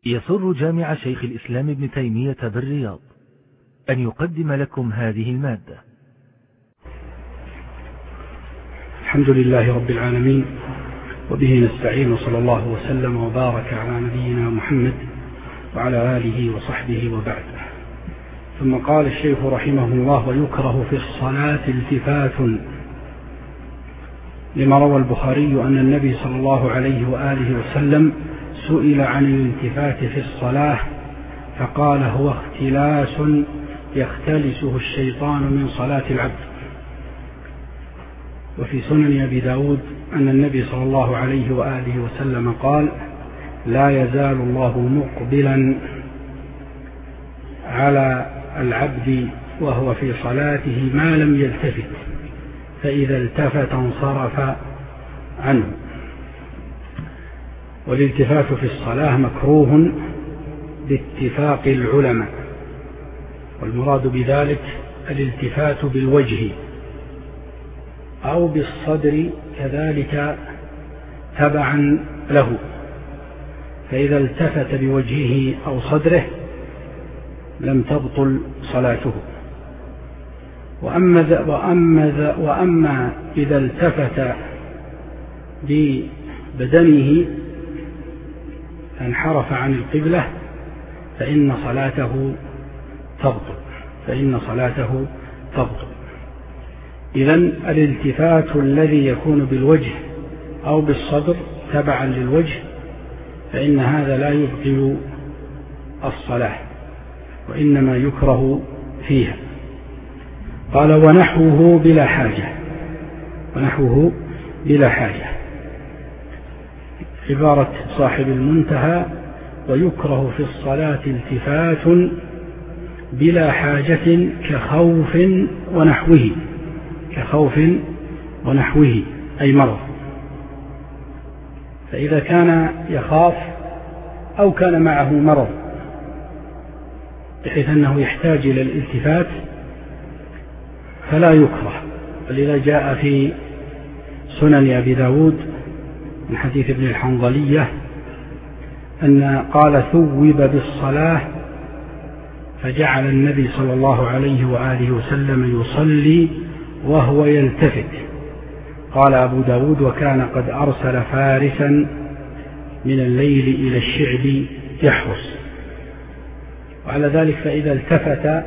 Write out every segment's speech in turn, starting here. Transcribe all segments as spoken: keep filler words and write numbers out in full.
يسر جامع شيخ الإسلام ابن تيمية بالرياض أن يقدم لكم هذه المادة. الحمد لله رب العالمين، وبه نستعين، وصلى الله وسلم وبارك على نبينا محمد وعلى آله وصحبه وبعد. ثم قال الشيخ رحمه الله: ويكره في الصلاة التفات، لما روى البخاري أن النبي صلى الله عليه وآله وسلم سئل عن الالتفات في الصلاة فقال: هو اختلاس يختلسه الشيطان من صلاة العبد. وفي سنن أبي داود أن النبي صلى الله عليه وآله وسلم قال: لا يزال الله مقبلا على العبد وهو في صلاته ما لم يلتفت، فإذا التفت انصرف عنه. والالتفات في الصلاة مكروه باتفاق العلماء، والمراد بذلك الالتفات بالوجه أو بالصدر كذلك تبعا له، فإذا التفت بوجهه أو صدره لم تبطل صلاته. وأما, ذا وأما, ذا وأما إذا التفت ببدنه انحرف عن القبلة فإن صلاته تبطل فإن صلاته تبطل إذن الالتفات الذي يكون بالوجه أو بالصدر تبعا للوجه فإن هذا لا يبطل الصلاة، وإنما يكره فيها. قال: ونحوه بلا حاجة. ونحوه بلا حاجة عبارة صاحب المنتهى: ويكره في الصلاة التفات بلا حاجة كخوف ونحوه كخوف ونحوه أي مرض. فإذا كان يخاف أو كان معه مرض بحيث أنه يحتاج إلى الالتفات فلا يكره. ولذا جاء في سنن أبي داود من حديث ابن الحنظلية أن قال: ثوب بالصلاة فجعل النبي صلى الله عليه وآله وسلم يصلي وهو يلتفت. قال أبو داود: وكان قد أرسل فارسا من الليل إلى الشعب يحرس. وعلى ذلك فإذا التفت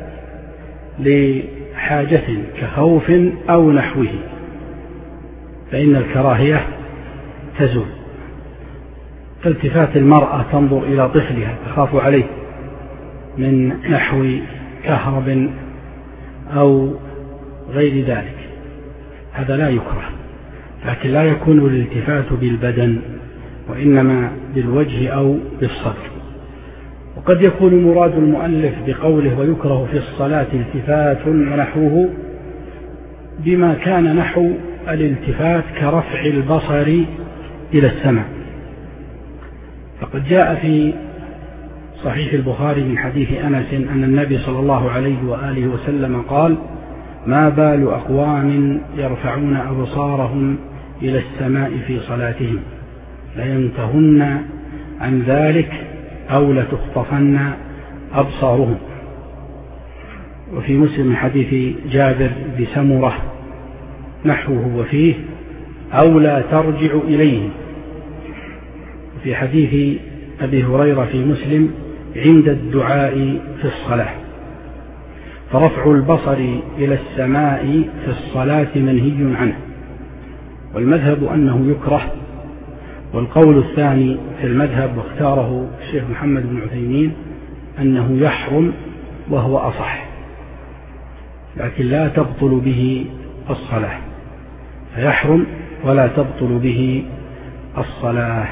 لحاجة كخوف أو نحوه فإن الكراهية تزول. كالتفات المرأة تنظر إلى طفلها تخاف عليه من نحو كهرب أو غير ذلك، هذا لا يكره، لكن لا يكون الالتفات بالبدن وإنما بالوجه أو بالصدر. وقد يكون مراد المؤلف بقوله: ويكره في الصلاة التفات ونحوه بما كان نحو الالتفات كرفع البصر إلى السماء. فقد جاء في صحيح البخاري من حديث أنس أن النبي صلى الله عليه وآله وسلم قال: ما بال أقوام يرفعون أبصارهم إلى السماء في صلاتهم لينتهن عن ذلك أو لتخطفن أبصارهم. وفي مسلم من حديث جابر بسمرة نحوه وفيه: أو لا ترجع إليه. وفي حديث أبي هريرة في مسلم: عند الدعاء في الصلاة. فرفع البصر إلى السماء في الصلاة منهي عنه، والمذهب أنه يكره. والقول الثاني في المذهب واختاره الشيخ محمد بن عثيمين أنه يحرم، وهو أصح، لكن لا تبطل به الصلاة، فيحرم ولا تبطل به الصلاة.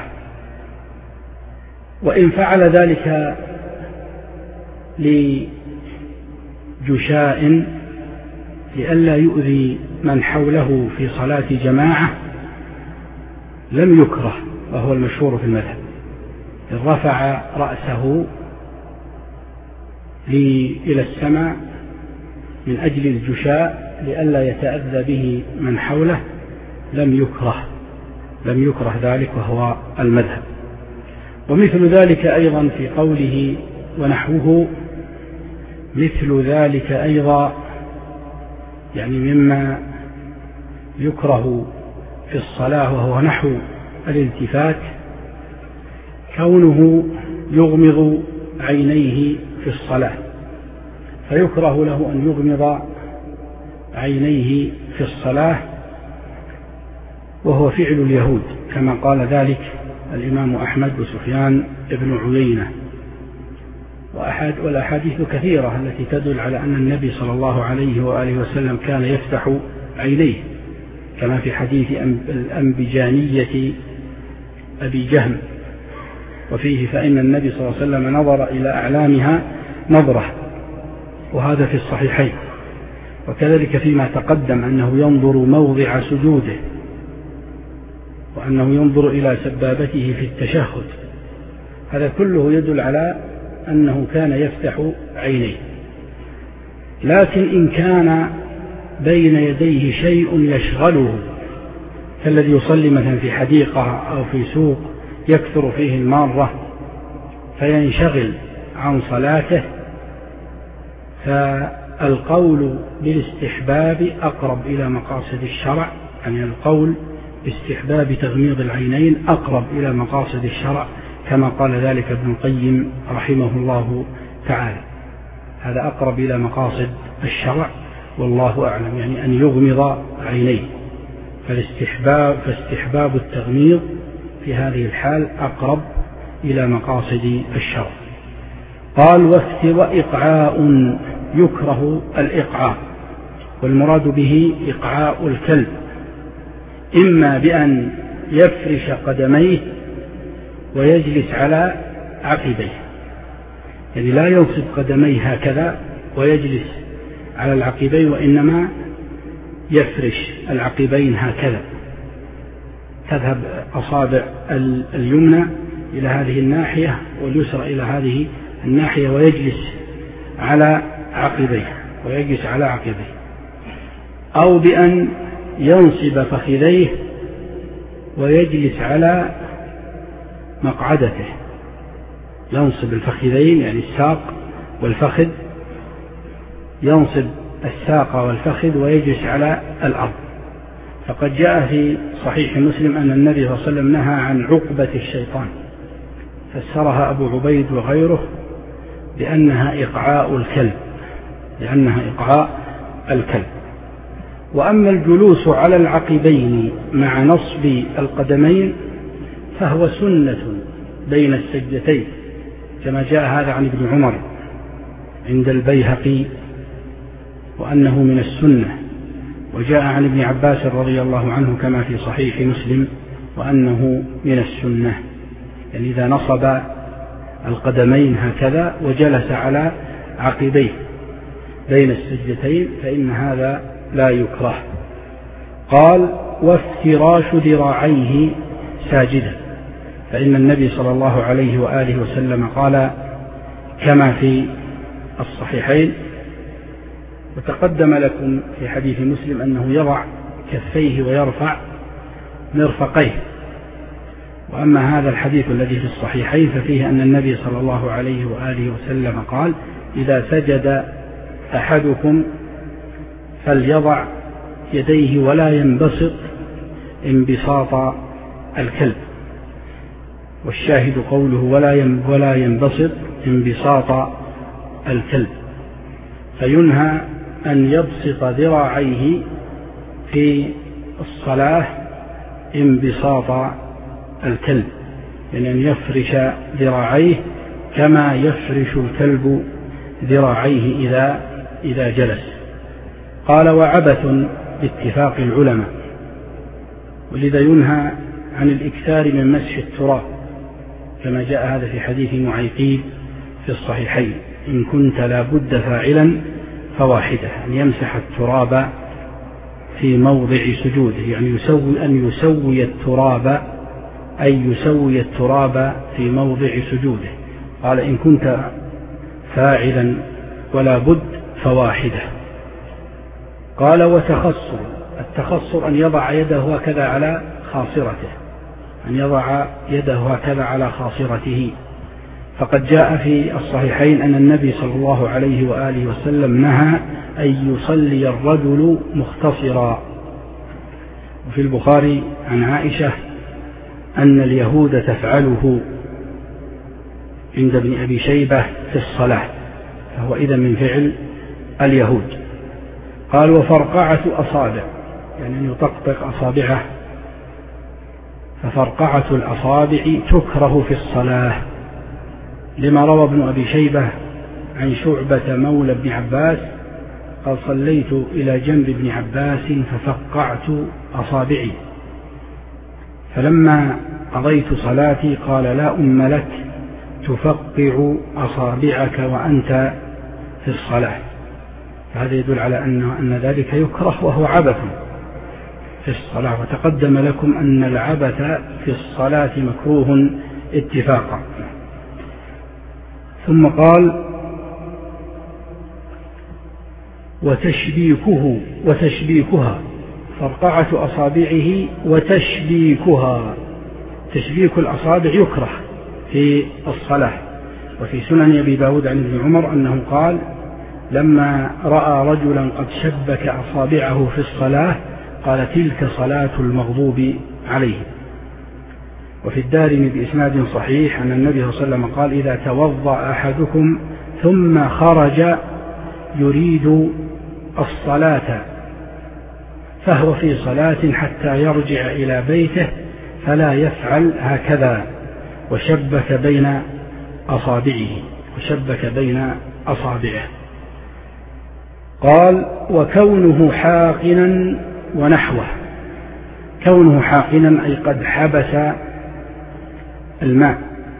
وإن فعل ذلك لجشاء لئلا يؤذي من حوله في صلاة جماعة لم يكره، وهو المشهور في المذهب. إن رفع رأسه إلى السماء من أجل الجشاء لئلا يتأذى به من حوله لم يكره لم يكره ذلك، وهو المذهب. ومثل ذلك أيضا في قوله ونحوه، مثل ذلك أيضا يعني مما يكره في الصلاة وهو نحو الالتفات، كونه يغمض عينيه في الصلاة، فيكره له أن يغمض عينيه في الصلاة، وهو فعل اليهود كما قال ذلك الإمام أحمد وسفيان ابن عيينة. وأحد والأحاديث كثيرة التي تدل على أن النبي صلى الله عليه وآله وسلم كان يفتح عينيه، كما في حديث الأنبجانية أبي جهم، وفيه فإن النبي صلى الله عليه وسلم نظر إلى أعلامها نظرة، وهذا في الصحيحين. وكذلك فيما تقدم أنه ينظر موضع سجوده، وأنه ينظر إلى سبابته في التشهد، هذا كله يدل على أنه كان يفتح عينيه. لكن إن كان بين يديه شيء يشغله، كالذي يصلي مثلا في حديقة أو في سوق يكثر فيه المارة فينشغل عن صلاته، فالقول بالاستحباب أقرب إلى مقاصد الشرع، يعني القول باستحباب تغميض العينين أقرب إلى مقاصد الشرع، كما قال ذلك ابن القيم رحمه الله تعالى، هذا أقرب إلى مقاصد الشرع والله أعلم، يعني أن يغمض عينيه، فالاستحباب فاستحباب التغميض في هذه الحال أقرب إلى مقاصد الشرع. قال وإقعاء، يكره الإقعاء، والمراد به إقعاء الكلب، إما بأن يفرش قدميه ويجلس على عقبيه، يعني لا ينصب قدميه هكذا ويجلس على العقبين، وإنما يفرش العقبين هكذا، تذهب أصابع اليمنى إلى هذه الناحية واليسرى إلى هذه الناحية، ويجلس على عقبيه ويجلس على عقبيه، أو بأن ينصب فخذيه ويجلس على مقعدته، ينصب الفخذين يعني الساق والفخذ، ينصب الساق والفخذ ويجلس على الأرض. فقد جاء في صحيح مسلم أن النبي صلى الله عليه وسلم نهى عن عقبة الشيطان، فسرها أبو عبيد وغيره بأنها إقعاء الكلب، لأنها إقعاء الكلب. وأما الجلوس على العقبين مع نصب القدمين فهو سنة بين السجدتين، كما جاء هذا عن ابن عمر عند البيهقي وأنه من السنة، وجاء عن ابن عباس رضي الله عنه كما في صحيح مسلم وأنه من السنة، يعني إذا نصب القدمين هكذا وجلس على عقبيه بين السجدتين فإن هذا لا يكره. قال وافتراش ذراعيه ساجدا، فإن النبي صلى الله عليه وآله وسلم قال كما في الصحيحين، وتقدم لكم في حديث مسلم أنه يضع كفيه ويرفع مرفقيه. وأما هذا الحديث الذي في الصحيحين ففيه أن النبي صلى الله عليه وآله وسلم قال إذا سجد أحدكم فليضع يديه ولا ينبسط انبساط الكلب، والشاهد قوله ولا ينبسط انبساط الكلب، فينهى أن يبسط ذراعيه في الصلاة انبساط الكلب، يعني أن يفرش ذراعيه كما يفرش الكلب ذراعيه إذا إذا جلس. قال وعبث باتفاق العلماء، ولذا ينهى عن الإكثار من مسح التراب، كما جاء هذا في حديث معيقيب في الصحيحين إن كنت لا بد فاعلا فواحدة، أن يمسح التراب في موضع سجوده، يعني يسوي أن يسوي التراب أي يسوي التراب في موضع سجوده. قال إن كنت فاعلا ولا بد فواحدة. قال وتخصر، التخصر أن يضع يده هكذا على خاصرته أن يضع يده هكذا على خاصرته. فقد جاء في الصحيحين أن النبي صلى الله عليه وآله وسلم نهى أن يصلي الرجل مختصرا. وفي البخاري عن عائشة أن اليهود تفعله عند ابن أبي شيبة في الصلاة، فهو إذن من فعل اليهود. قال وفرقعة أصابع، يعني أن يطقطق أصابعه، ففرقعة الأصابع تكره في الصلاة، لما روى ابن أبي شيبة عن شعبة مولى ابن عباس قال صليت إلى جنب ابن عباس ففقعت أصابعي، فلما قضيت صلاتي قال لا أم لك تفقع أصابعك وأنت في الصلاة. فهذا يدل على أن, أن ذلك يكره وهو عبث في الصلاة، وتقدم لكم أن العبث في الصلاة مكروه اتفاقا. ثم قال وتشبيكه وتشبيكها، فرقعة أصابعه وتشبيكها، تشبيك الأصابع يكره في الصلاة. وفي سنن أبي داود عن ابن عمر أنه قال لما رأى رجلا قد شبك أصابعه في الصلاة قال تلك صلاة المغضوب عليه. وفي الدارمي بإسناد صحيح أن النبي صلى الله عليه وسلم قال إذا توضأ أحدكم ثم خرج يريد الصلاة فهو في صلاة حتى يرجع إلى بيته فلا يفعل هكذا، وشبك بين أصابعه وشبك بين أصابعه. قال وكونه حاقنا ونحوه، كونه حاقنا أي قد حبس الماء،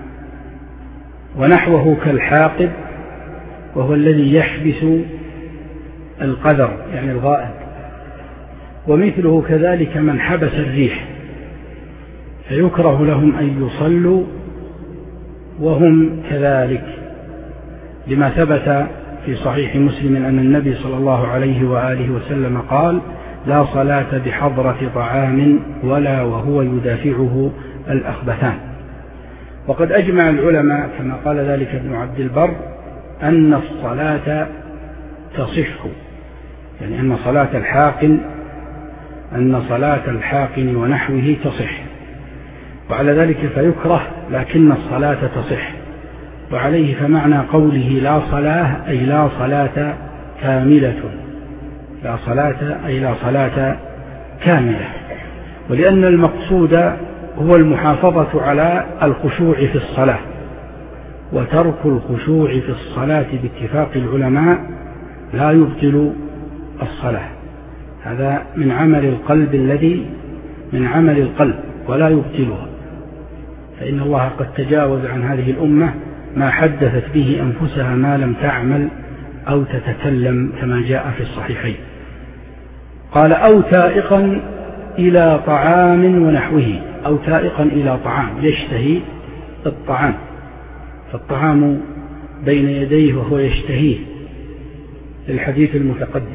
ونحوه كالحاقب وهو الذي يحبس القذر يعني الغائب، ومثله كذلك من حبس الريح، فيكره لهم أن يصلوا وهم كذلك، لما ثبت في صحيح مسلم أن النبي صلى الله عليه وآله وسلم قال لا صلاة بحضرة طعام ولا وهو يدافعه الأخبثان. وقد أجمع العلماء كما قال ذلك ابن عبد البر أن الصلاة تصح، يعني أن صلاة الحاقن أن صلاة الحاقن ونحوه تصح، وعلى ذلك فيكره لكن الصلاة تصح. وعليه فمعنى قوله لا صلاة أي لا صلاة كاملة، لا صلاة أي لا صلاة كاملة، ولأن المقصود هو المحافظة على الخشوع في الصلاة، وترك الخشوع في الصلاة باتفاق العلماء لا يبطل الصلاة، هذا من عمل القلب الذي من عمل القلب ولا يبطلها، فإن الله قد تجاوز عن هذه الأمة ما حدثت به أنفسها ما لم تعمل أو تتكلم كما جاء في الصحيحين. قال أو تائقا إلى طعام ونحوه، أو تائقا إلى طعام يشتهي الطعام، فالطعام بين يديه وهو يشتهيه، للحديث المتقدم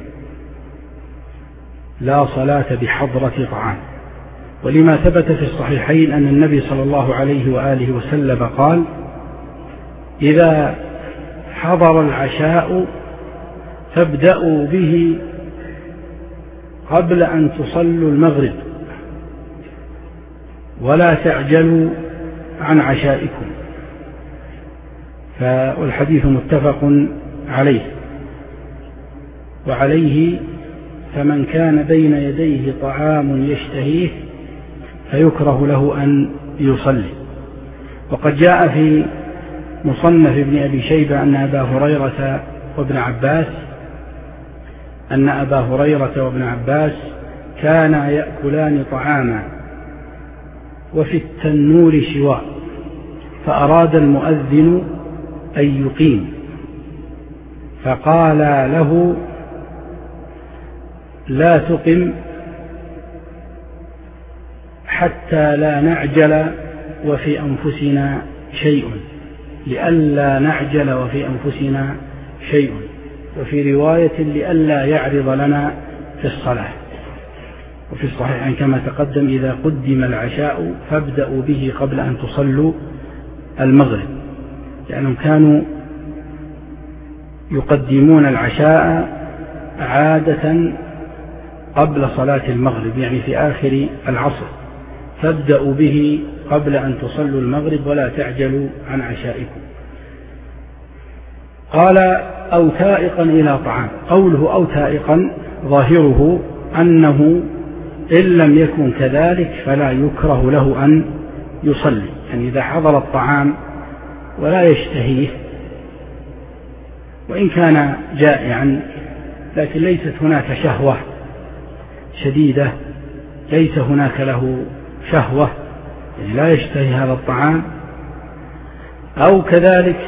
لا صلاة بحضرة طعام. ولما ثبت في الصحيحين أن النبي صلى الله عليه وآله وسلم قال إذا حضر العشاء فابدأوا به قبل أن تصلوا المغرب ولا تعجلوا عن عشائكم، فالحديث متفق عليه. وعليه فمن كان بين يديه طعام يشتهيه فيكره له أن يصلي. وقد جاء في مصنف ابن أبي شيبة أن أبا هريرة وابن عباس أن أبا هريرة وابن عباس كانا يأكلان طعاما وفي التنور شواء، فأراد المؤذن أن يقيم فقال له لا تقم حتى لا نعجل وفي أنفسنا شيء، لئلا نعجل وفي أنفسنا شيء، وفي رواية لئلا يعرض لنا في الصلاة. وفي الصحيحين كما تقدم إذا قدم العشاء فابدأوا به قبل أن تصلوا المغرب، لأنهم كانوا يقدمون العشاء عادة قبل صلاة المغرب، يعني في آخر العصر، فابدأوا به قبل أن تصلوا المغرب ولا تعجلوا عن عشائكم. قال أو تائقا إلى طعام. قوله أو تائقا ظاهره أنه إن لم يكن كذلك فلا يكره له أن يصلي، يعني إذا حضر الطعام ولا يشتهيه وإن كان جائعا لكن ليست هناك شهوة شديدة، ليس هناك له شهوة، يعني لا يشتهي هذا الطعام، أو كذلك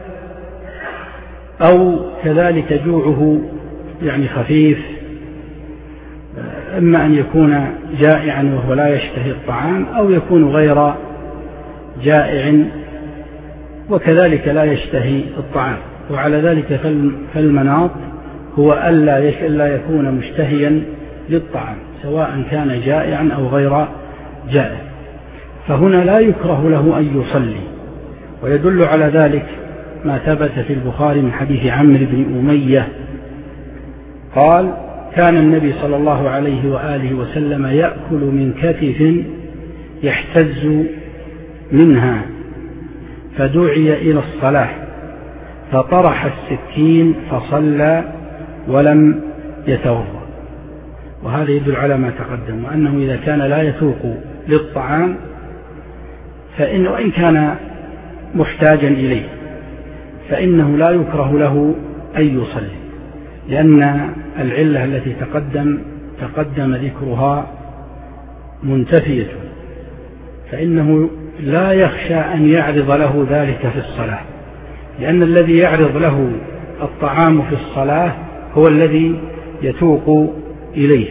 أو كذلك جوعه يعني خفيف، إما أن يكون جائعا وهو لا يشتهي الطعام، أو يكون غير جائع وكذلك لا يشتهي الطعام. وعلى ذلك فالمناط هو ألا يكون مشتهيا للطعام سواء كان جائعا أو غير جائع، فهنا لا يكره له أن يصلي. ويدل على ذلك ما ثبت في البخاري من حديث عمرو بن أمية قال كان النبي صلى الله عليه وآله وسلم يأكل من كتف يحتز منها، فدعي إلى الصلاة فطرح السكين فصلى ولم يتوضأ. وهذا يدل على ما تقدم، وأنه إذا كان لا يتوق للطعام فإنه وإن كان محتاجا إليه فإنه لا يكره له أن يصلي، لأن العلة التي تقدم تقدم ذكرها منتفية، فإنه لا يخشى أن يعرض له ذلك في الصلاة، لأن الذي يعرض له الطعام في الصلاة هو الذي يتوق إليه.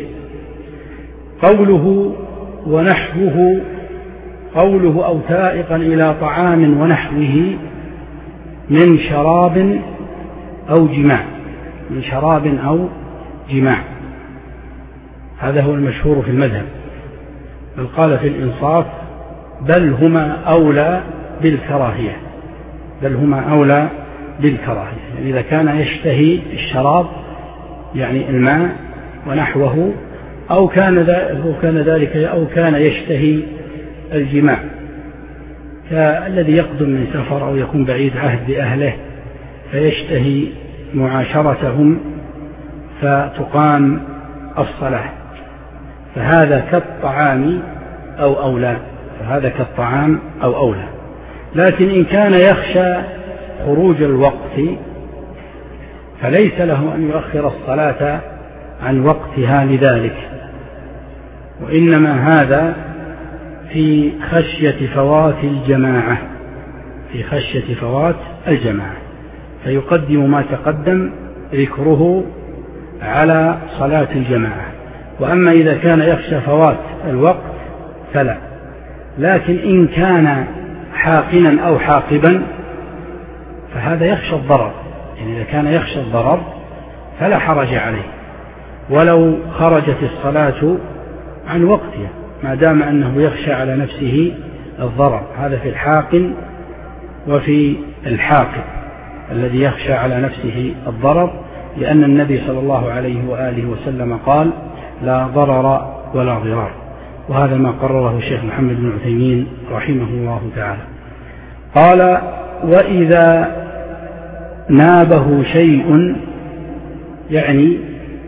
قوله ونحوه، قوله أو تائقا إلى طعام ونحوه من شراب أو جماع، من شراب أو جماع، هذا هو المشهور في المذهب. بل قال في الإنصاف بل هما أولى بالكراهية، بل هما أولى بالكراهية، يعني إذا كان يشتهي الشراب يعني الماء ونحوه، أو كان ذلك أو كان يشتهي الجماع كالذي يقدم من سفر أو يكون بعيد عهد بأهله فيشتهي معاشرتهم فتقام الصلاة، فهذا كالطعام أو أولى، فهذا كالطعام أو أولى. لكن إن كان يخشى خروج الوقت فليس له أن يؤخر الصلاة عن وقتها لذلك، وإنما هذا في خشية فوات الجماعة، في خشية فوات الجماعة، فيقدم ما تقدم ذكره على صلاة الجماعة. وأما إذا كان يخشى فوات الوقت فلا. لكن إن كان حاقنا أو حاقبا فهذا يخشى الضرر، يعني إذا كان يخشى الضرر فلا حرج عليه ولو خرجت الصلاة عن وقتها ما دام أنه يخشى على نفسه الضرر. هذا في الحاقن وفي الحاقب الذي يخشى على نفسه الضرر، لأن النبي صلى الله عليه وآله وسلم قال لا ضرر ولا ضرار، وهذا ما قرره الشيخ محمد بن عثيمين رحمه الله تعالى. قال وإذا نابه شيء يعني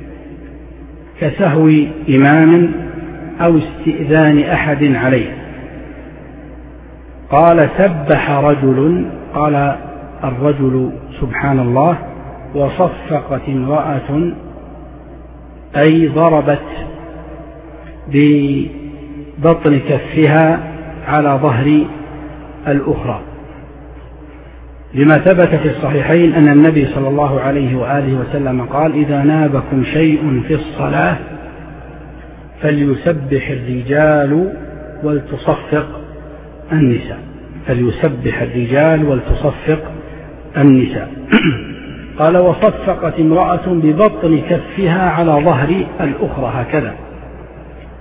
كسهو إمام أو استئذان أحد عليه. قال سبح رجل، قال الرجل سبحان الله، وصفقت امرأة أي ضربت ببطن كفها على ظهر الأخرى، لما ثبت في الصحيحين أن النبي صلى الله عليه وآله وسلم قال إذا نابكم شيء في الصلاة فليسبح الرجال ولتصفق النساء، فليسبح الرجال ولتصفق النساء. قال وصفقت امرأة ببطن كفها على ظهر الأخرى هكذا،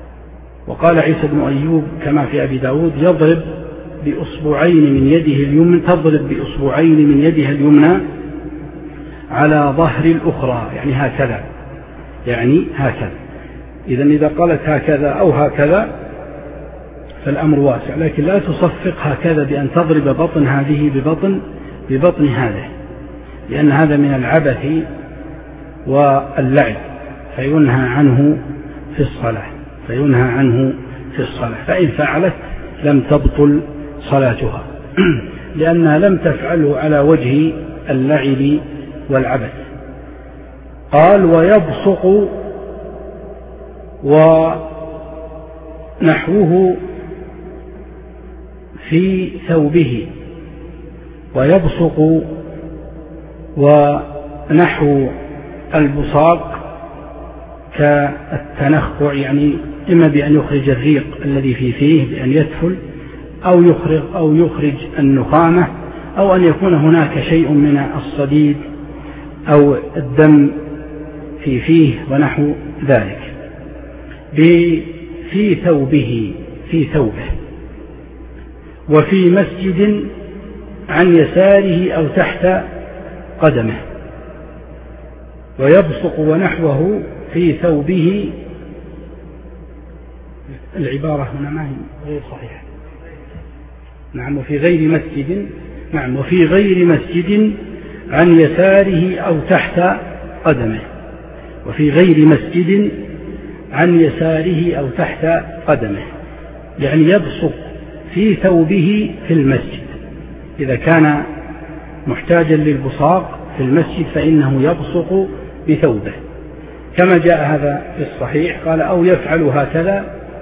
وقال عيسى بن أيوب كما في أبي داود يضرب بأصبعين من يده اليمنى تضرب بأصبعين من يدها اليمنى على ظهر الأخرى، يعني هكذا، يعني هكذا. إذن إذا قالت هكذا أو هكذا فالأمر واسع، لكن لا تصفق هكذا بأن تضرب بطن هذه ببطن ببطن هذه، لأن هذا من العبث واللعب، فينهى عنه في الصلاة فينهى عنه في الصلاة فإن فعلت لم تبطل صلاتها لأنها لم تفعله على وجه اللعب والعبث. قال ويبصق ونحوه في ثوبه، ويبصق ونحو البصاق كالتنخع، يعني إما بأن يخرج الريق الذي في فيه بأن يدفل، أو يخرج, أو يخرج النخامة، أو أن يكون هناك شيء من الصديد أو الدم في فيه ونحو ذلك. في ثوبه في ثوبه وفي مسجد عن يساره أو تحت قدمه. ويبصق ونحوه في ثوبه، العبارة هنا ما هي غير صحيحة. نعم وفي غير مسجد، نعم وفي غير مسجد عن يساره أو تحت قدمه، وفي غير مسجد عن يساره أو تحت قدمه، يعني يبصق في ثوبه في المسجد. إذا كان محتاجا للبصاق في المسجد فإنه يبصق بثوبه كما جاء هذا في الصحيح. قال أو يفعل هكذا.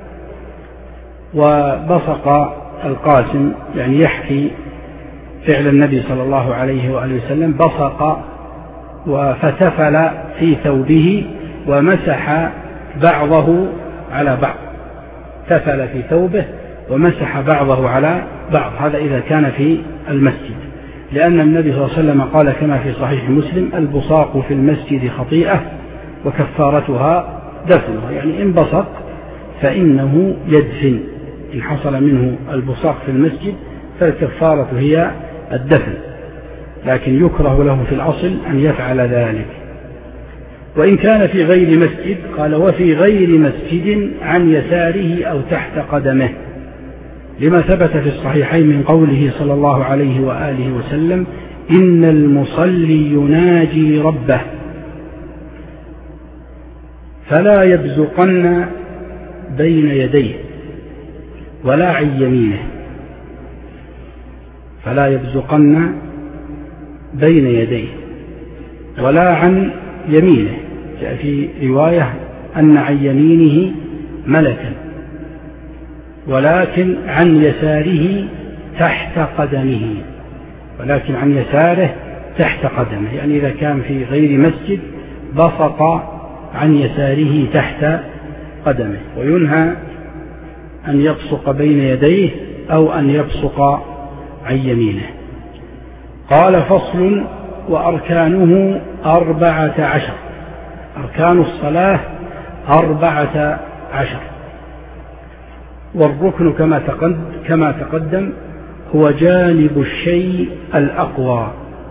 وبصق القاسم يعني يحكي فعل النبي صلى الله عليه وآله وسلم، بصق وفتفل في ثوبه ومسح بعضه على بعض، تفل في ثوبه ومسح بعضه على بعض، هذا إذا كان في المسجد، لأن النبي صلى الله عليه وسلم قال كما في صحيح مسلم البصاق في المسجد خطيئة وكفارتها دفنها، يعني إن بصق فإنه يدفن، إن حصل منه البصاق في المسجد فالكفارة هي الدفن، لكن يكره له في الأصل أن يفعل ذلك. وإن كان في غير مسجد قال وفي غير مسجد عن يساره أو تحت قدمه، لما ثبت في الصحيحين من قوله صلى الله عليه وآله وسلم إن المصلي يناجي ربه فلا يبزقن بين يديه ولا عن يمينه، فلا يبزقن بين يديه ولا عن يمينه. جاء في رواية أن عن يمينه ملكا، ولكن عن يساره تحت قدمه، ولكن عن يساره تحت قدمه، يعني إذا كان في غير مسجد بصق عن يساره تحت قدمه. وينهى أن يبصق بين يديه أو أن يبصق عن يمينه. قال فصل وأركانه أربعة عشر، أركان الصلاة أربعة عشر. والركن كما تقدم, كما تقدم هو جانب الشيء الأقوى،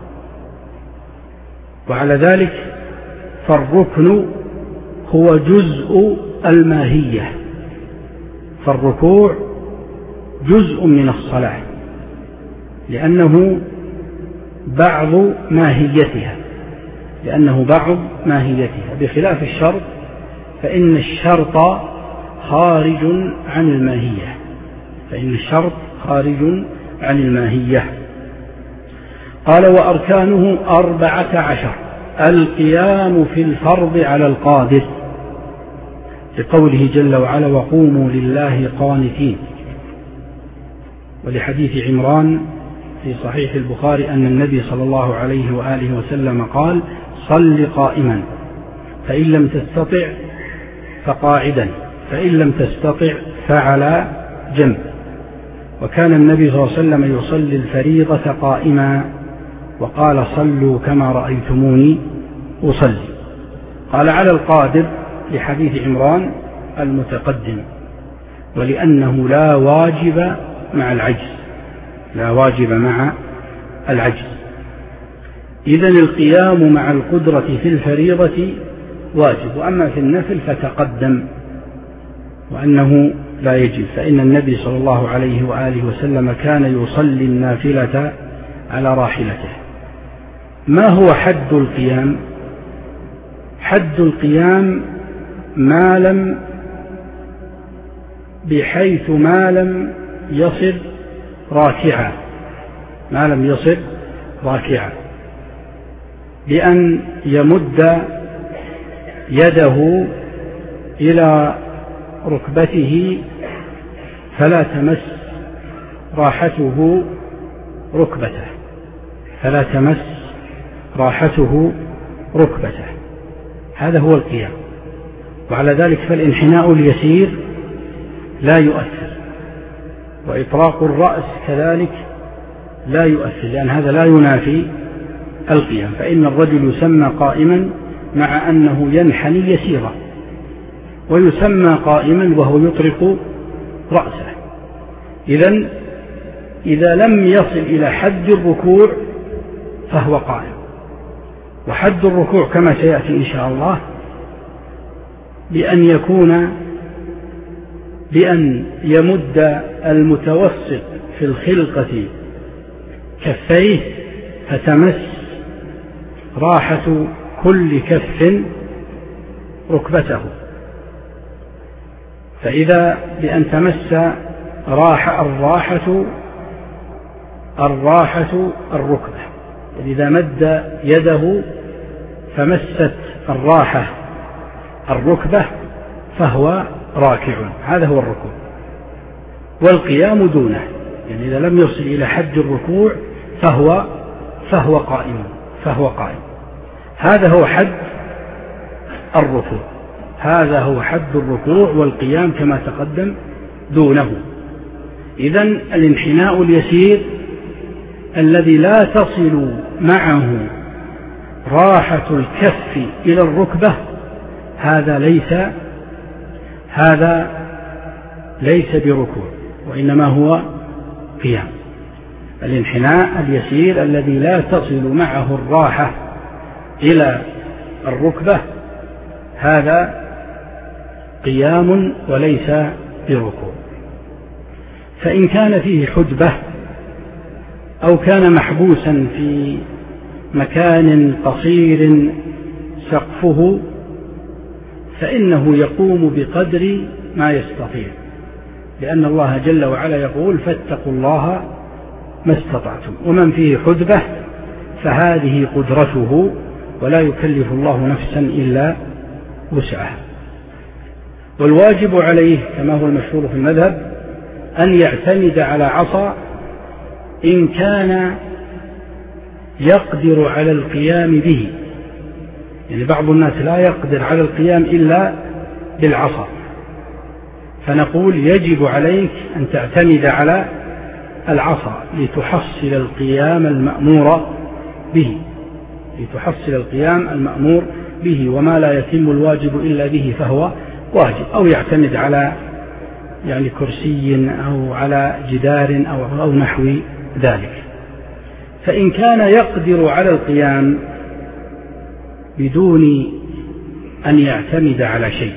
وعلى ذلك فالركن هو جزء الماهية، فالركوع جزء من الصلاة لأنه بعض ماهيتها، لأنه بعض ماهيتها بخلاف الشرط، فإن الشرط خارج عن الماهية، فإن الشرط خارج عن الماهية. قال وأركانه أربعة عشر. القيام في الفرض على القادر، لقوله جل وعلا وقوموا لله قانتين، ولحديث عمران في صحيح البخاري أن النبي صلى الله عليه وآله وسلم قال صل قائما فإن لم تستطع فقاعدا فإن لم تستطع فعلى جنب. وكان النبي صلى الله عليه وسلم يصلي الفريضة قائما، وقال صلوا كما رأيتموني أصلي. قال على القادر لحديث عمران المتقدم. ولأنه لا واجب مع العجز، لا واجب مع العجز. إذن القيام مع القدرة في الفريضة واجب، وأما في النفل فتقدم وأنه لا يجب، فإن النبي صلى الله عليه وآله وسلم كان يصلي النافلة على راحلته. ما هو حد القيام؟ حد القيام ما لم بحيث ما لم يصل راكعا، ما لم يصل راكعا، بأن يمد يده إلى ركبته فلا تمس راحته ركبته، فلا تمس راحته ركبته، هذا هو القيام. وعلى ذلك فالانحناء اليسير لا يؤثر، وإطراق الرأس كذلك لا يؤثر، لأن هذا لا ينافي القيام، فإن الرجل يسمى قائما مع أنه ينحني يسيرا، ويسمى قائما وهو يطرق رأسه. إذن إذا لم يصل إلى حد الركوع فهو قائم. وحد الركوع كما سيأتي إن شاء الله بأن يكون بأن يمد المتوسط في الخلقة كفيه فتمس راحة كل كف ركبته، فإذا بأن تمس راحة الراحة الراحة الركبة، إذا مد يده فمست الراحة الركبة فهو راكع، هذا هو الركوع. والقيام دونه، يعني إذا لم يصل إلى حد الركوع فهو فهو قائم فهو قائم هذا هو حد الركوع، هذا هو حد الركوع، والقيام كما تقدم دونه. إذن الانحناء اليسير الذي لا تصل معه راحة الكف إلى الركبة هذا ليس هذا ليس بركوع، وإنما هو قيام. الانحناء اليسير الذي لا تصل معه الراحة إلى الركبة هذا قيام وليس بركوع. فإن كان فيه حجبة أو كان محبوسا في مكان قصير سقفه فإنه يقوم بقدر ما يستطيع، لأن الله جل وعلا يقول فاتقوا الله ما استطعتم. ومن فيه حجبة فهذه قدرته، ولا يكلف الله نفسا إلا وسعها. والواجب عليه كما هو المشهور في المذهب أن يعتمد على عصا إن كان يقدر على القيام به، يعني بعض الناس لا يقدر على القيام إلا بالعصا، فنقول يجب عليك أن تعتمد على العصا لتحصل القيام المأمور به، لتحصل القيام المأمور به، وما لا يتم الواجب إلا به فهو واجب. أو يعتمد على يعني كرسي أو على جدار أو, أو نحو ذلك. فإن كان يقدر على القيام بدون أن يعتمد على شيء،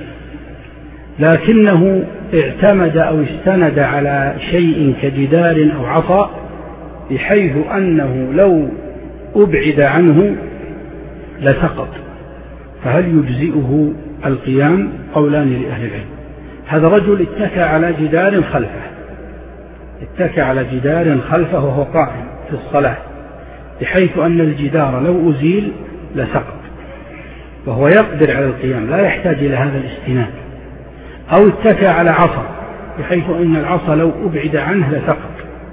لكنه اعتمد أو استند على شيء كجدار أو عصا بحيث أنه لو أبعد عنه لسقط، فهل يجزئه القيام؟ قولان لأهل العلم. هذا رجل اتكى على جدار خلفه، اتكى على جدار خلفه وهو قائم في الصلاة بحيث أن الجدار لو أزيل لسقط، وهو يقدر على القيام لا يحتاج إلى هذا الاستناد. أو اتكى على عصا بحيث أن العصا لو أبعد عنه لسقط.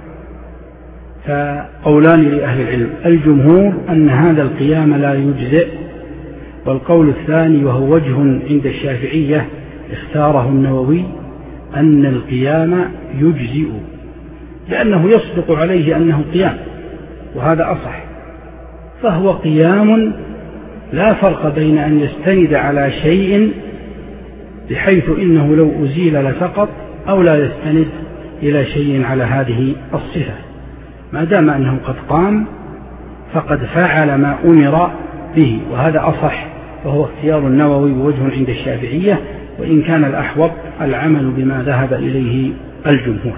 فقولان لأهل العلم. الجمهور أن هذا القيام لا يجزئ، والقول الثاني وهو وجه عند الشافعية اختاره النووي أن القيام يجزئ، لأنه يصدق عليه أنه قيام، وهذا أصح، فهو قيام لا فرق بين أن يستند على شيء بحيث إنه لو أزيل لسقط، أو لا يستند إلى شيء على هذه الصفة، ما دام أنه قد قام فقد فعل ما أمر به، وهذا أصح، وهو اختيار النووي ووجه عند الشافعية، وإن كان الأحوط العمل بما ذهب إليه الجمهور.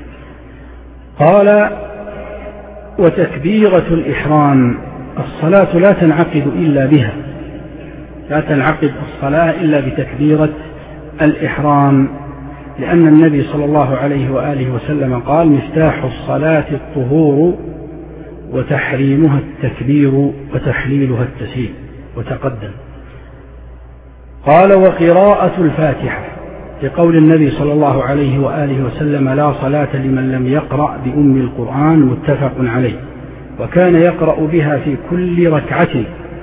قال: وتكبيرة الإحرام، الصلاة لا تنعقد إلا بها، لا تنعقد الصلاة إلا بتكبيرة الإحرام، لأن النبي صلى الله عليه وآله وسلم قال: مفتاح الصلاة الطهور وتحريمها التكبير وتحليلها التسليم، وتقدم. قال: وقراءة الفاتحة، لقول النبي صلى الله عليه وآله وسلم: لا صلاة لمن لم يقرأ بأم القرآن، متفق عليه، وكان يقرأ بها في كل ركعة،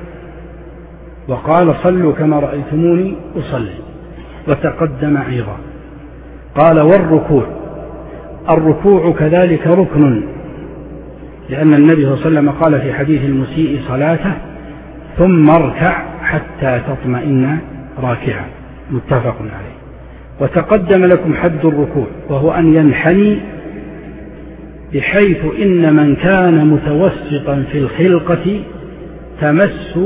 وقال: صلوا كما رأيتموني أصلي، وتقدم أيضا. قال: والركوع، الركوع كذلك ركن، لأن النبي صلى الله عليه وسلم قال في حديث المسيء صلاته: ثم اركع حتى تطمئن راكعا، متفق عليه. وتقدم لكم حد الركوع، وهو أن ينحني بحيث إن من كان متوسطا في الخلقة تمس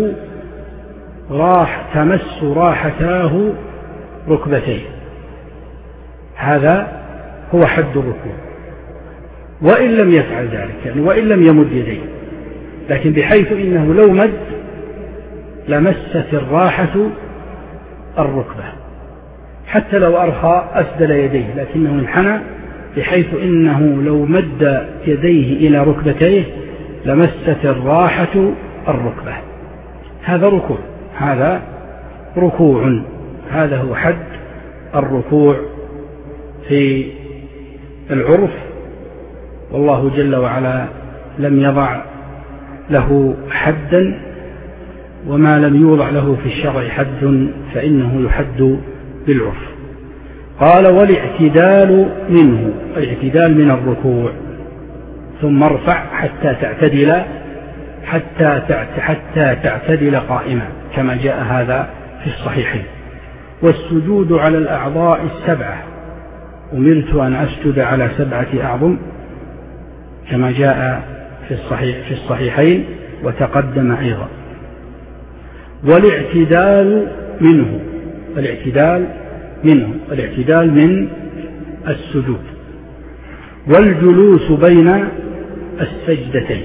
راح تمس راحتاه ركبتيه، هذا هو حد الركوع. وإن لم يفعل ذلك، يعني وإن لم يمد يديه، لكن بحيث إنه لو مد لمست الراحة الركبة، حتى لو أرخى أسدل يديه، لكنه انحنى بحيث إنه لو مد يديه إلى ركبتيه لمست الراحة الركبة، هذا ركوع، هذا ركوع، هذا هو حد الركوع في العرف. والله جل وعلا لم يضع له حدا، وما لم يوضع له في الشرع حد فإنه يحد بالعرف. قال: والاعتدال منه، الاعتدال من الركوع، ثم ارفع حتى تعتدل حتى حتى تعتدل قائما، كما جاء هذا في الصحيحين. والسجود على الأعضاء السبعة، أمرت أن أسجد على سبعة أعظم، كما جاء في الصحيح في الصحيحين وتقدم أيضا. والاعتدال منه، الاعتدال منه، الاعتدال من السجود. والجلوس بين السجدتين،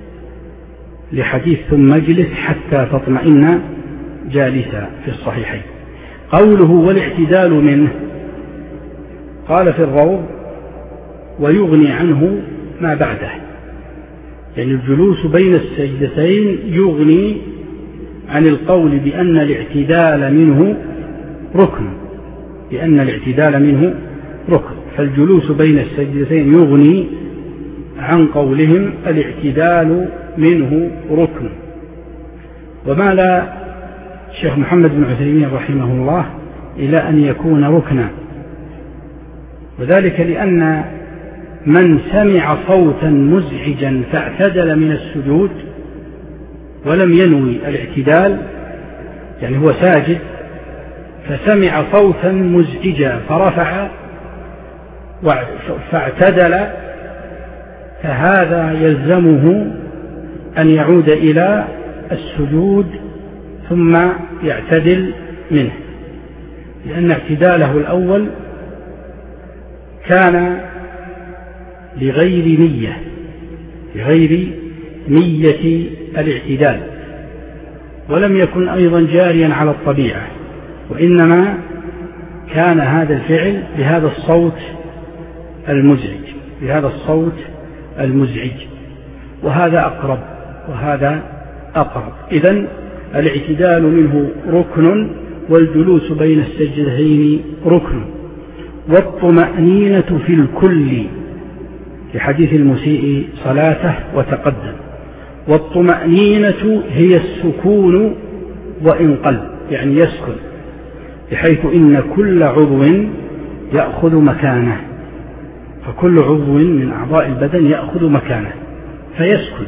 لحديث ثم اجلس حتى تطمئن جالسا في الصحيحين. قوله والاعتدال منه، قال في الروض: ويغني عنه ما بعده، يعني الجلوس بين السجدتين يغني عن القول بأن الاعتدال منه ركن، بأن الاعتدال منه ركن، فالجلوس بين السجدتين يغني عن قولهم الاعتدال منه ركن. ومال الشيخ محمد بن عثيمين رحمه الله إلى أن يكون ركنا، وذلك لأن من سمع صوتا مزعجا فاعتدل من السجود ولم ينوي الاعتدال، يعني هو ساجد فسمع صوتا مزعجا فرفع فاعتدل، فهذا يلزمه أن يعود إلى السجود ثم يعتدل منه، لأن اعتداله الأول كان لغير نية، لغير نية الاعتدال، ولم يكن أيضا جاريا على الطبيعة، وإنما كان هذا الفعل بهذا الصوت المزعج، بهذا الصوت المزعج، وهذا أقرب وهذا أقرب. إذن الاعتدال منه ركن، والجلوس بين السجدتين ركن. والطمأنينة في الكل، لحديث المسيء صلاته وتقدم. والطمأنينة هي السكون وإن قل، يعني يسكن، بحيث إن كل عضو يأخذ مكانه، فكل عضو من أعضاء البدن يأخذ مكانه فيسكن.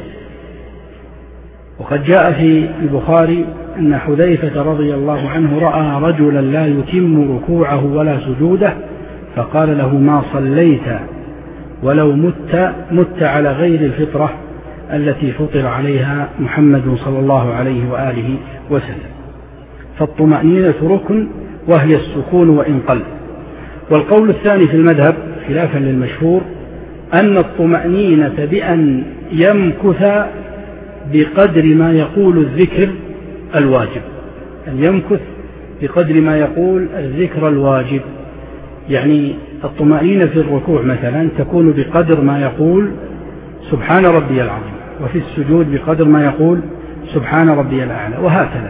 وقد جاء في البخاري أن حذيفة رضي الله عنه رأى رجلا لا يتم ركوعه ولا سجوده فقال له ما صليت ولو مت مت على غير الفطرة التي فطر عليها محمد صلى الله عليه وآله وسلم. فالطمأنينة ركن وهي السكون وإن قل. والقول الثاني في المذهب خلافا للمشهور أن الطمأنينة بأن يمكث بقدر ما يقول الذكر الواجب، أن يمكث بقدر ما يقول الذكر الواجب. يعني الطمأنينة في الركوع مثلا تكون بقدر ما يقول سبحان ربي العظيم، وفي السجود بقدر ما يقول سبحان ربي الأعلى، وهكذا.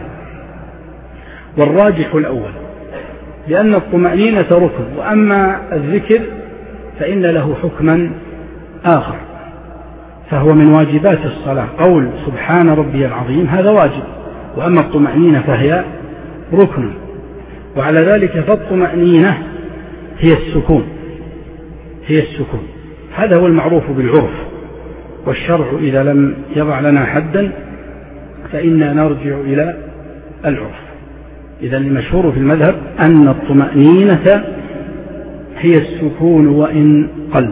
والراجح الأول لأن الطمأنينة ركن، وأما الذكر فإن له حكما آخر، فهو من واجبات الصلاة. قول سبحان ربي العظيم هذا واجب، وأما الطمأنينة فهي ركن. وعلى ذلك فالطمأنينة هي السكون، هي السكون. هذا هو المعروف بالعرف، والشرع إذا لم يضع لنا حدا فإنا نرجع إلى العرف. إذا المشهور في المذهب أن الطمأنينة هي السكون وإن قل.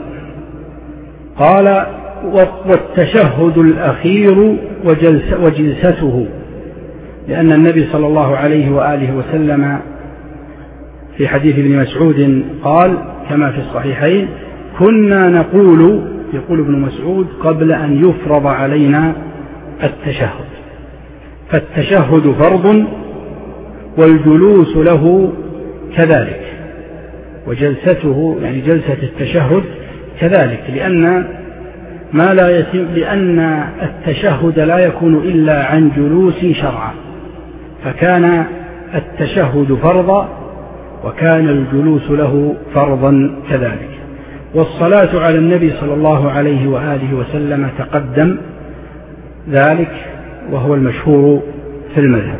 قال والتشهد الأخير وجلسته، لأن النبي صلى الله عليه وآله وسلم في حديث ابن مسعود قال كما في الصحيحين كنا نقول، يقول ابن مسعود قبل أن يفرض علينا التشهد. فالتشهد فرض والجلوس له كذلك، وجلسته يعني جلسة التشهد كذلك، لأن ما لا يتم، لأن التشهد لا يكون إلا عن جلوس شرعا، فكان التشهد فرضا وكان الجلوس له فرضا كذلك. والصلاة على النبي صلى الله عليه وآله وسلم تقدم ذلك وهو المشهور في المذهب.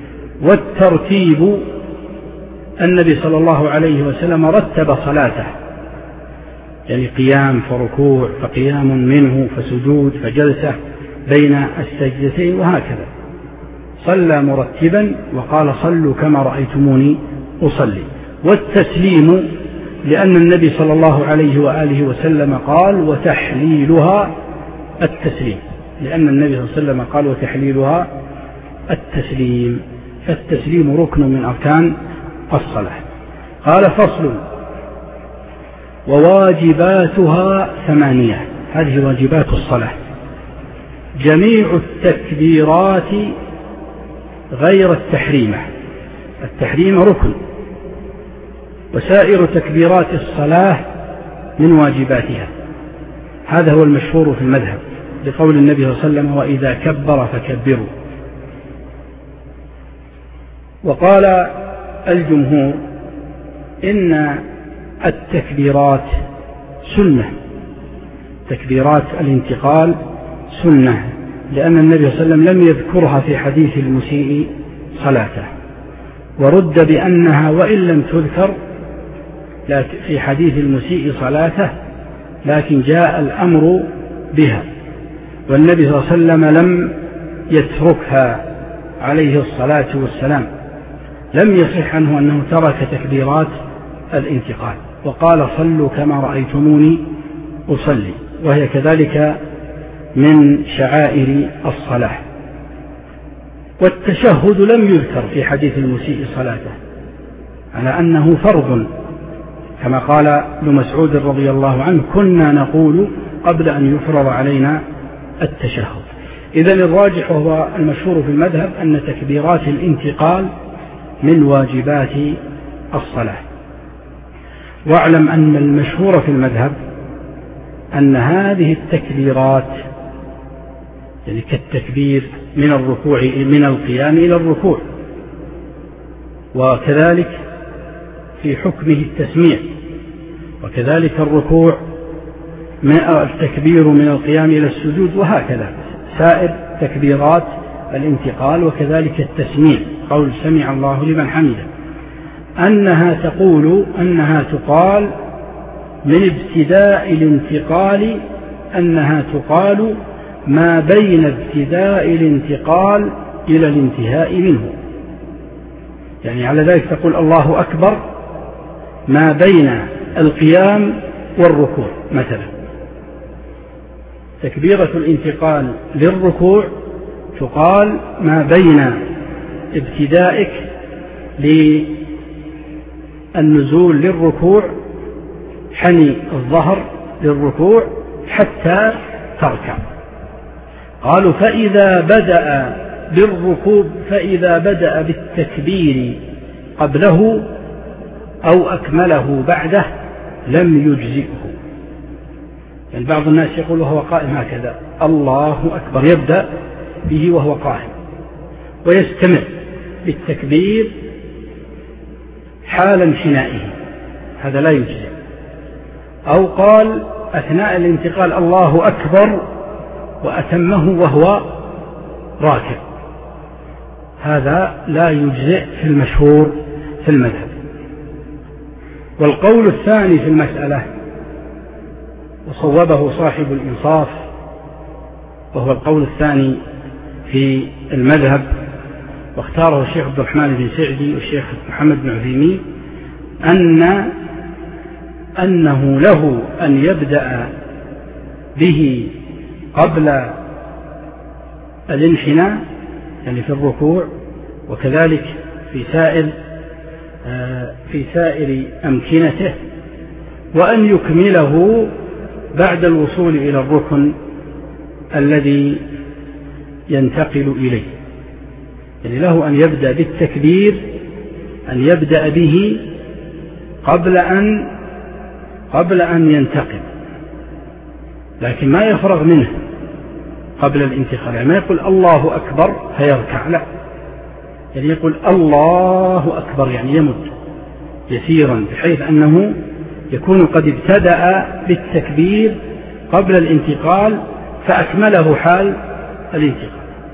والترتيب النبي صلى الله عليه وسلم رتب صلاته، يعني قيام فركوع فقيام منه فسجود فجلسة بين السجدتين وهكذا، صلى مرتبا وقال صلوا كما رأيتموني أصلي. والتسليم لأن النبي صلى الله عليه وآله وسلم قال وتحليلها التسليم، لأن النبي صلى الله عليه وسلم قال وتحليلها التسليم، فالتسليم ركن من أركان الصلاة. قال فصل وواجباتها ثمانية، هذه واجبات الصلاة: جميع التكبيرات غير التحريمة، التحريم ركن، وسائر تكبيرات الصلاة من واجباتها. هذا هو المشهور في المذهب لقول النبي صلى الله عليه وسلم وإذا كبر فكبروا. وقال الجمهور إن التكبيرات سنة، تكبيرات الانتقال سنة، لأن النبي صلى الله عليه وسلم لم يذكرها في حديث المسيء صلاته، ورد بأنها وإن لم تذكر في حديث المسيء صلاته لكن جاء الأمر بها، والنبي صلى الله عليه وسلم لم يتركها عليه الصلاة والسلام، لم يصح عنه أنه ترك تكبيرات الانتقال، وقال صلوا كما رأيتموني أصلي، وهي كذلك من شعائر الصلاة. والتشهد لم يذكر في حديث المسيء صلاته على أنه فرض، كما قال ابن مسعود رضي الله عنه كنا نقول قبل أن يفرض علينا التشهد. إذن الراجح وهو المشهور في المذهب أن تكبيرات الانتقال من واجبات الصلاة. واعلم أن المشهور في المذهب أن هذه التكبيرات يعني كالتكبير من الركوع من القيام إلى الركوع، وكذلك في حكمه التسميع، وكذلك الركوع التكبير من القيام إلى السجود، وهكذا سائر تكبيرات الانتقال، وكذلك التسميع قول سمع الله لمن حمده، أنها تقول أنها تقال من ابتداء الانتقال، أنها تقال ما بين ابتداء الانتقال إلى الانتهاء منه، يعني على ذلك تقول الله أكبر ما بين القيام والركوع مثلا. تكبيرة الانتقال للركوع تقال ما بين ابتدائك للنزول للركوع، حني الظهر للركوع حتى تركع. قالوا فإذا بدأ بالركوع فإذا بدأ بالتكبير قبله أو أكمله بعده لم يجزئه. يعني بعض الناس يقول وهو قائم هكذا الله أكبر، يبدأ به وهو قائم ويستمر بالتكبير حال انحنائه، هذا لا يجزئ. أو قال أثناء الانتقال الله أكبر وأتمه وهو راكب، هذا لا يجزئ في المشهور في المذهب. والقول الثاني في المسألة وصوبه صاحب الإنصاف، وهو القول الثاني في المذهب واختاره الشيخ عبد الرحمن بن سعدي والشيخ محمد بن عثيمين، أن أنه له أن يبدأ به قبل الانحناء يعني في الركوع، وكذلك في سائر في سائر أمكنته، وأن يكمله بعد الوصول إلى الركن الذي ينتقل إليه. يعني له أن يبدأ بالتكبير، أن يبدأ به قبل أن قبل أن ينتقل، لكن ما يفرغ منه قبل الانتقال. يعني ما يقول الله أكبر فيركع، لا، يعني يقول الله أكبر يعني يمد يسيرا بحيث أنه يكون قد ابتدأ بالتكبير قبل الانتقال فأكمله حال الانتقال.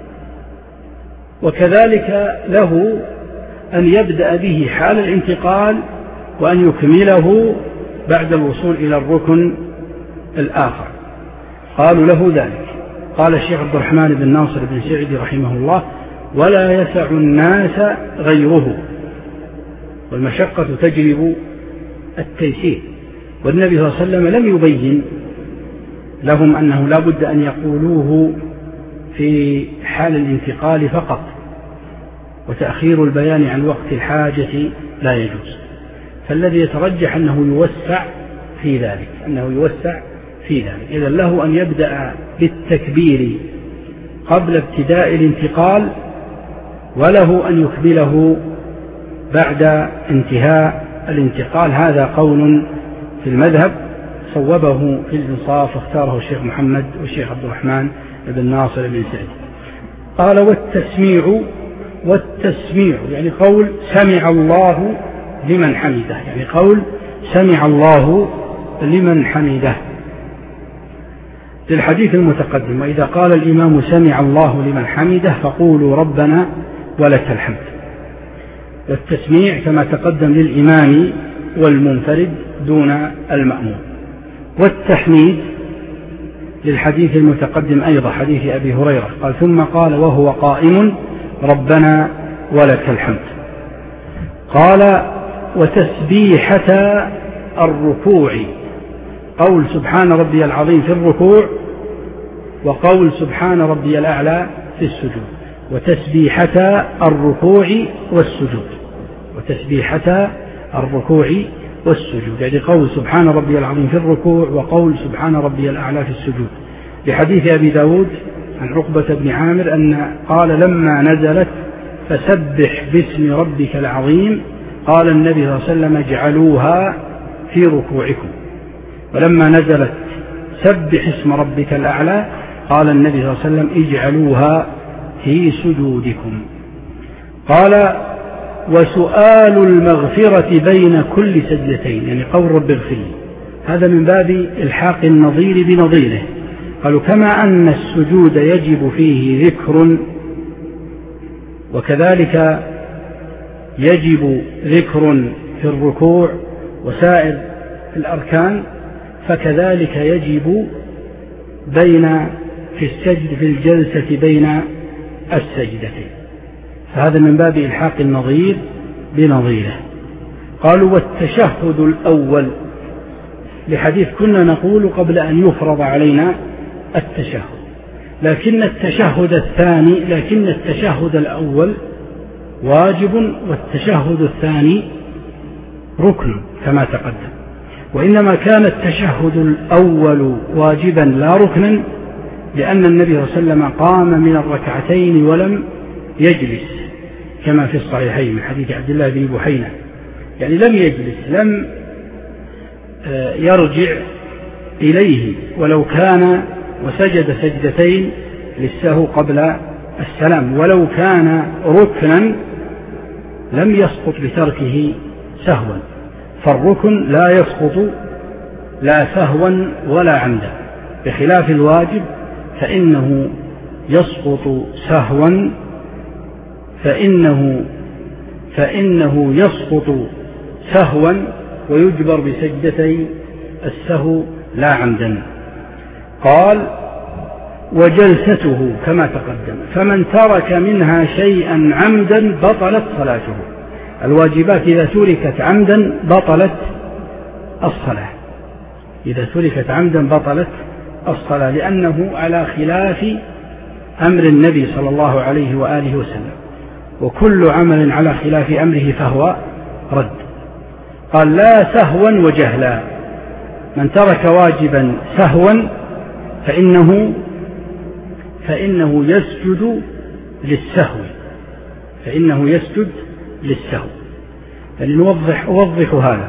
وكذلك له أن يبدأ به حال الانتقال وأن يكمله بعد الوصول إلى الركن الآخر. قالوا له ذلك. قال الشيخ عبد الرحمن بن ناصر بن سعدي رحمه الله: ولا يسع الناس غيره، والمشقة تجلب التيسير. والنبي صلى الله عليه وسلم لم يبين لهم أنه لا بد أن يقولوه في حال الانتقال فقط، وتأخير البيان عن وقت الحاجة لا يجوز. فالذي يترجح أنه يوسع في ذلك أنه يوسع في ذلك إذا له أن يبدأ بالتكبير قبل ابتداء الانتقال، وله أن يكمله بعد انتهاء الانتقال. هذا قول في المذهب صوبه في الإنصاف واختاره الشيخ محمد والشيخ عبد الرحمن بن ناصر بن سعدي. قال: والتسميع والتسميع يعني قول سمع الله لمن حمده، يعني قول سمع الله لمن حمده للحديث المتقدم: وإذا قال الإمام سمع الله لمن حمده فقولوا ربنا ولك الحمد. والتسميع كما تقدم للإمام والمنفرد دون المأموم. والتحميد للحديث المتقدم أيضا حديث أبي هريرة قال: ثم قال وهو قائم ربنا ولك الحمد. قال: وتسبيحة الركوع قول سبحان ربي العظيم في الركوع، وقول سبحان ربي الأعلى في السجود. وتسبيحة الركوع والسجود وتسبيحة الركوع والسجود يعني قول سبحان ربي العظيم في الركوع وقول سبحان ربي الأعلى في السجود. لحديث أبي داود عن عقبة بن عامر أن قال: لما نزلت فسبح باسم ربك العظيم قال النبي صلى الله عليه وسلم: اجعلوها في ركوعكم. ولما نزلت سبح اسم ربك الأعلى قال النبي صلى الله عليه وسلم: اجعلوها في سجودكم. قال: وسؤال المغفرة بين كل سجدتين يعني قول رب اغفر لي، هذا من باب الحاق النظير بنظيره. قالوا: كما أن السجود يجب فيه ذكر وكذلك يجب ذكر في الركوع وسائر الأركان، فكذلك يجب بين في السجد في الجلسة بين السجدتين، فهذا من باب إلحاق النظير بنظيره. قالوا: والتشهد الأول لحديث كنا نقول قبل أن يفرض علينا التشهد، لكن التشهد الثاني لكن التشهد الأول واجب والتشهد الثاني ركن كما تقدم. وإنما كان التشهد الأول واجبا لا ركنا لأن النبي صلى الله عليه وسلم قام من الركعتين ولم يجلس كما في الصحيحين من حديث عبد الله بن بحينة، يعني لم يجلس، لم يرجع إليه ولو كان وسجد سجدتين للسهو قبل السلام، ولو كان ركنا لم يسقط بتركه سهوا، فالركن لا يسقط لا سهوا ولا عمدا، بخلاف الواجب فإنه يسقط سهوا فإنه فإنه يسقط سهوا ويجبر بسجدتي السهو لا عمدا. قال وجلسته كما تقدم، فمن ترك منها شيئا عمدا بطلت صلاته. الواجبات إذا تركت عمدا بطلت الصلاة، إذا تركت عمدا بطلت الصلاة، لأنه على خلاف أمر النبي صلى الله عليه وآله وسلم، وكل عمل على خلاف أمره فهو رد. قال لا سهوا وجهلا، من ترك واجبا سهوا فإنه فإنه يسجد للسهو فإنه يسجد للسهو. يعني نوضح أوضح هذا.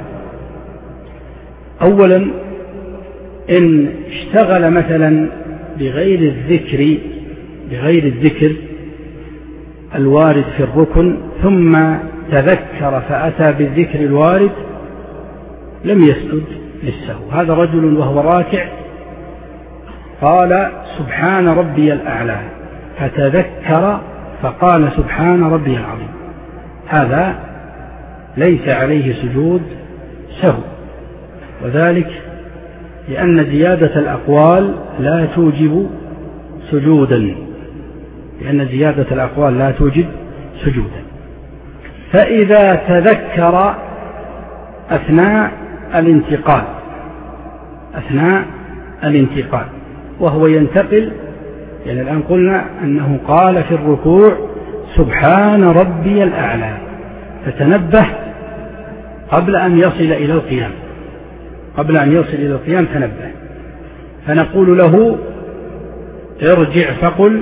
أولا إن اشتغل مثلا بغير الذكر بغير الذكر الوارد في الركن ثم تذكر فأتى بالذكر الوارد لم يسجد للسهو. هذا رجل وهو راكع قال سبحان ربي الأعلى فتذكر فقال سبحان ربي العظيم، هذا ليس عليه سجود سهو، وذلك لأن زيادة الأقوال لا توجب سجودا لأن زيادة الأقوال لا توجب سجودا. فإذا تذكر أثناء الانتقال أثناء الانتقال وهو ينتقل، يعني الآن قلنا أنه قال في الركوع سبحان ربي الأعلى، فتنبه قبل أن يصل إلى القيام قبل أن يصل إلى القيام تنبه، فنقول له ارجع فقل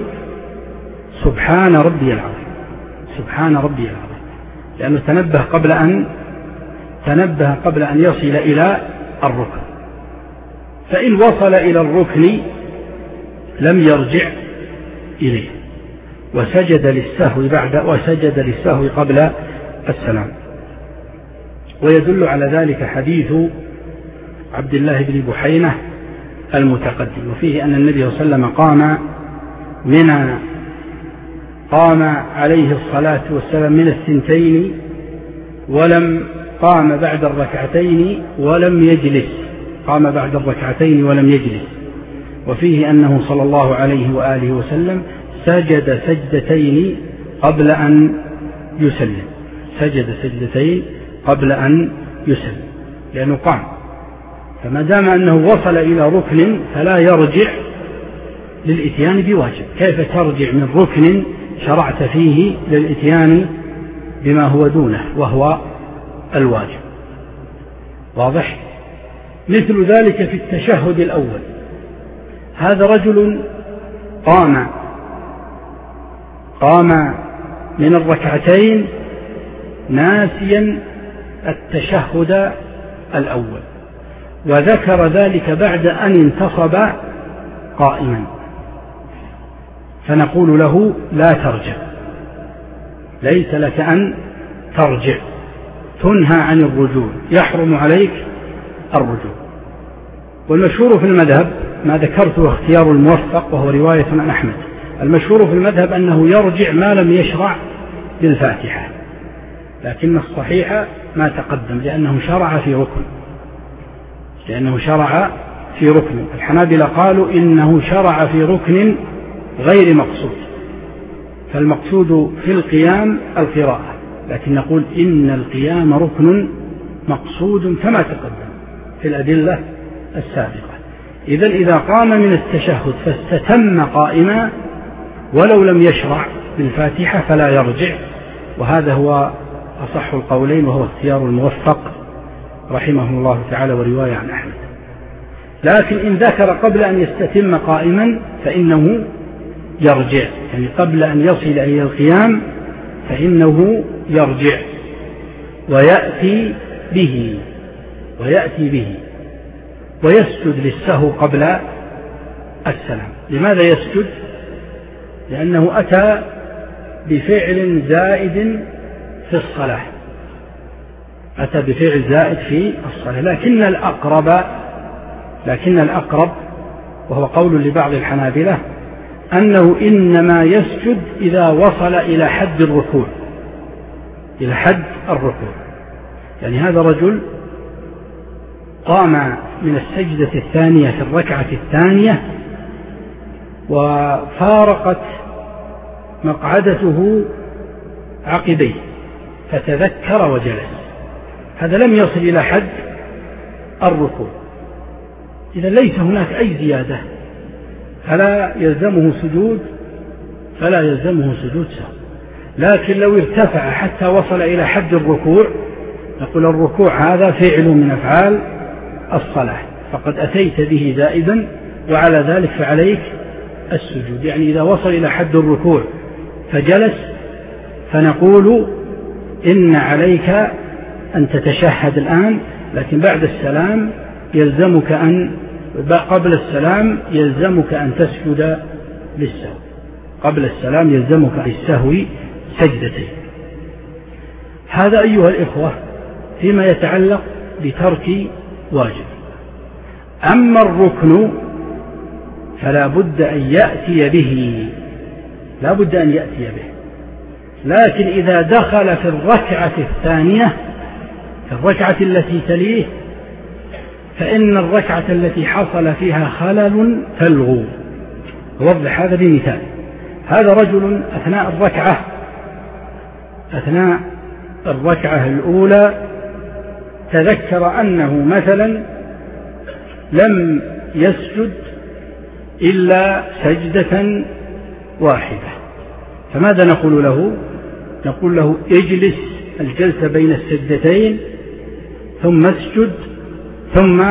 سبحان ربي العظيم سبحان ربي العظيم، لأنه تنبه قبل أن تنبه قبل أن يصل إلى الركن. فإن وصل إلى الركن لم يرجع إليه وسجد للسهو بعد وسجد للسهو قبل السلام. ويدل على ذلك حديث عبد الله بن بحينة المتقدم، وفيه أن النبي صلى الله عليه وسلم قام من قام عليه الصلاة والسلام من الثنتين ولم قام بعد الركعتين ولم يجلس قام بعد الركعتين ولم يجلس. وفيه أنه صلى الله عليه وآله وسلم سجد سجدتين قبل أن يسلم سجد سجدتين قبل أن يسلم لأنه قام. فما دام أنه وصل إلى ركن فلا يرجع للإتيان بواجب. كيف ترجع من ركن شرعت فيه للإتيان بما هو دونه وهو الواجب؟ واضح؟ مثل ذلك في التشهد الأول، هذا رجل قام قام من الركعتين ناسيا التشهد الأول، وذكر ذلك بعد أن انتصب قائما، فنقول له لا ترجع، ليس لك أن ترجع، تنهى عن الرجوع، يحرم عليك الرجوع. والمشهور في المذهب ما ذكرته اختيار الموفق وهو رواية عن أحمد، المشهور في المذهب أنه يرجع ما لم يشرع بالفاتحة، لكن الصحيح ما تقدم لأنه شرع في ركن لأنه شرع في ركن الحنابلة قالوا إنه شرع في ركن غير مقصود، فالمقصود في القيام القراءة، لكن نقول إن القيام ركن مقصود كما تقدم في الأدلة السابقة. إذن إذا قام من التشهد فاستتم قائما ولو لم يشرع بالفاتحة فلا يرجع، وهذا هو أصح القولين وهو اختيار الموفق رحمه الله تعالى ورواية عن أحمد. لكن إن ذكر قبل أن يستتم قائما فإنه يرجع، يعني قبل أن يصل إلى القيام فإنه يرجع ويأتي به ويأتي به ويسجد للسهو قبل السلام. لماذا يسجد؟ لأنه أتى بفعل زائد في الصلاة، أتى بفعل زائد في الصلاة. لكن الأقرب لكن الأقرب وهو قول لبعض الحنابلة أنه إنما يسجد إذا وصل إلى حد الركوع، إلى حد الركوع. يعني هذا رجل قام من السجدة الثانية في الركعة الثانية وفارقت مقعدته عقبيه فتذكر وجلس، هذا لم يصل إلى حد الركوع، إذا ليس هناك أي زيادة فلا يلزمه سجود فلا يلزمه سجود سهو. لكن لو ارتفع حتى وصل إلى حد الركوع نقول الركوع هذا فعل من أفعال الصلاة فقد أتيت به زائدا وعلى ذلك فعليك السجود. يعني إذا وصل إلى حد الركوع فجلس فنقول إن عليك أن تتشهد الآن، لكن بعد السلام يلزمك أن قبل السلام يلزمك أن تسجد للسهو، قبل السلام يلزمك للسهو سجدتين. هذا أيها الإخوة فيما يتعلق بترك واجب. أما الركن فلا بد أن يأتي به، لا بد أن يأتي به، لكن إذا دخل في الركعة الثانية في الركعة التي تليه فإن الركعة التي حصل فيها خلل تلغو. أوضح هذا بمثال. هذا رجل أثناء الركعة أثناء الركعة الأولى تذكر أنه مثلا لم يسجد إلا سجدة واحدة، فماذا نقول له؟ نقول له اجلس الجلسة بين السجدتين ثم اسجد ثم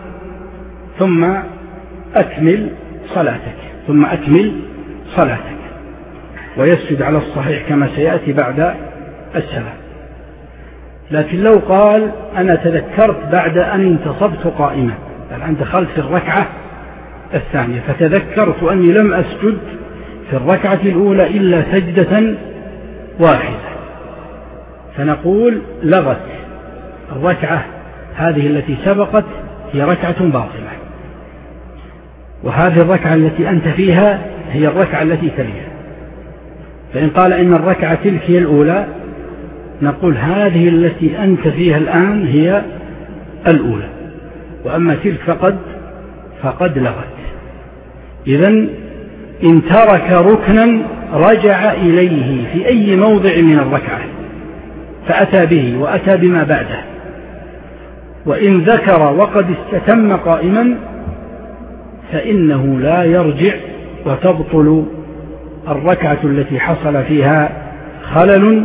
ثم أكمل صلاتك ثم أكمل صلاتك ويسجد على الصحيح كما سيأتي بعد السلام. لكن لو قال أنا تذكرت بعد أن انتصبت قائما، الآن دخلت في الركعة الثانية فتذكرت أني لم أسجد في الركعة الأولى إلا سجدة واحدة، فنقول لغت الركعة هذه التي سبقت هي ركعة باطلة، وهذه الركعة التي أنت فيها هي الركعة التي تليها. فإن قال إن الركعة تلك هي الأولى نقول هذه التي أنت فيها الآن هي الأولى، وأما تلك فقد فقد لغت. إذن إن ترك ركنا رجع إليه في أي موضع من الركعة فأتى به وأتى بما بعده، وإن ذكر وقد استتم قائما فإنه لا يرجع وتبطل الركعة التي حصل فيها خلل،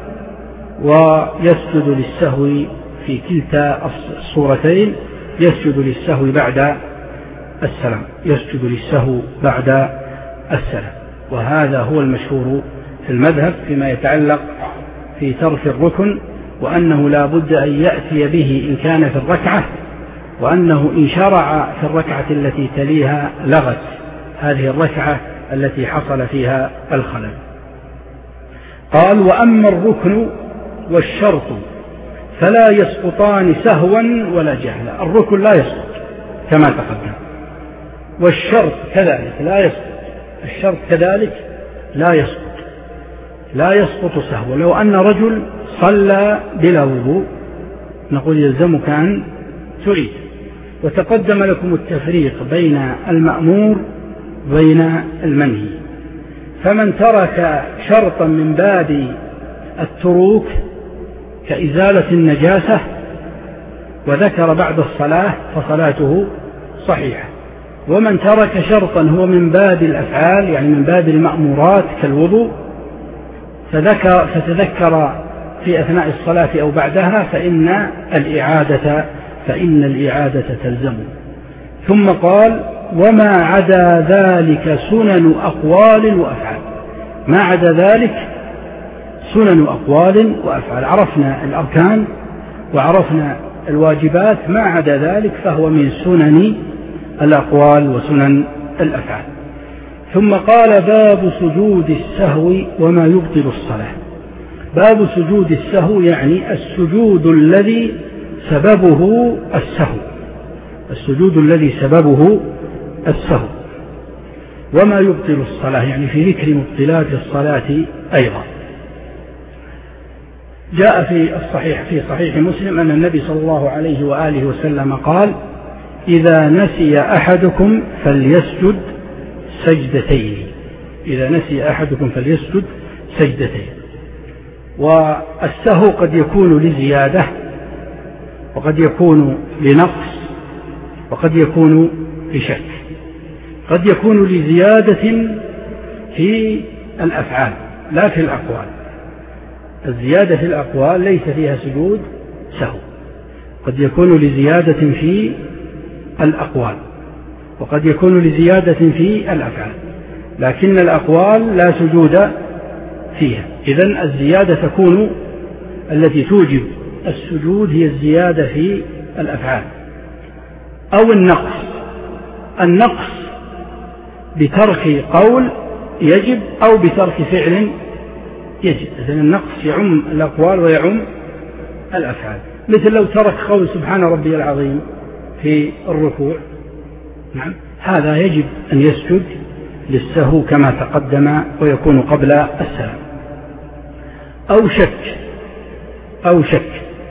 ويسجد للسهو في كلتا الصورتين، يسجد للسهو بعد السلام يسجد للسهو بعد السلام. وهذا هو المشهور في المذهب فيما يتعلق في ترك الركن، وأنه لا بد أن يأتي به إن كان في الركعة، وأنه إن شرع في الركعة التي تليها لغت هذه الركعة التي حصل فيها الخلل. قال وأما الركن والشرط فلا يسقطان سهوا ولا جهلا. الركن لا يسقط كما تقدم، والشرط كذلك لا يسقط، الشرط كذلك لا يسقط لا يسقط سهوا. لو أن رجل صلى بلا وضوء نقول يلزمك أن تعيد. وتقدم لكم التفريق بين المأمور وبين المنهي، فمن ترك شرطا من باب التروك كإزالة النجاسة وذكر بعد الصلاة فصلاته صحيحة. ومن ترك شرطا هو من باب الأفعال يعني من باب المأمورات كالوضوء فذكر فتذكر في أثناء الصلاة أو بعدها فإن الإعادة فإن الإعادة تلزم. ثم قال وما عدا ذلك سنن أقوال وأفعال. ما عدا ذلك سنن أقوال وأفعال. عرفنا الأركان وعرفنا الواجبات، ما عدا ذلك فهو من سنن الأقوال وسنن الأفعال. ثم قال باب سجود السهو وما يبطل الصلاة. باب سجود السهو يعني السجود الذي سببه السهو، السجود الذي سببه السهو. وما يبطل الصلاة يعني في ذكر مبطلات الصلاة أيضا. جاء في الصحيح في صحيح مسلم أن النبي صلى الله عليه وآله وسلم قال إذا نسي أحدكم فليسجد سجدتين. إذا نسي أحدكم فليسجد سجدتين. والسهو قد يكون لزيادة وقد يكون لنقص وقد يكون لشك. قد يكون لزيادة في الأفعال لا في الأقوال. الزيادة في الأقوال ليس فيها سجود سهو. قد يكون لزيادة في الأقوال وقد يكون لزيادة في الأفعال، لكن الأقوال لا سجود فيها. إذن الزيادة تكون التي توجب السجود هي الزيادة في الأفعال أو النقص. النقص بترك قول يجب أو بترك فعل يجب. إذن النقص يعم الأقوال ويعم الأفعال. مثل لو ترك قول سبحان ربي العظيم في الركوع، نعم هذا يجب أن يسجد للسهو كما تقدم ويكون قبل السلام. أو شك أو شك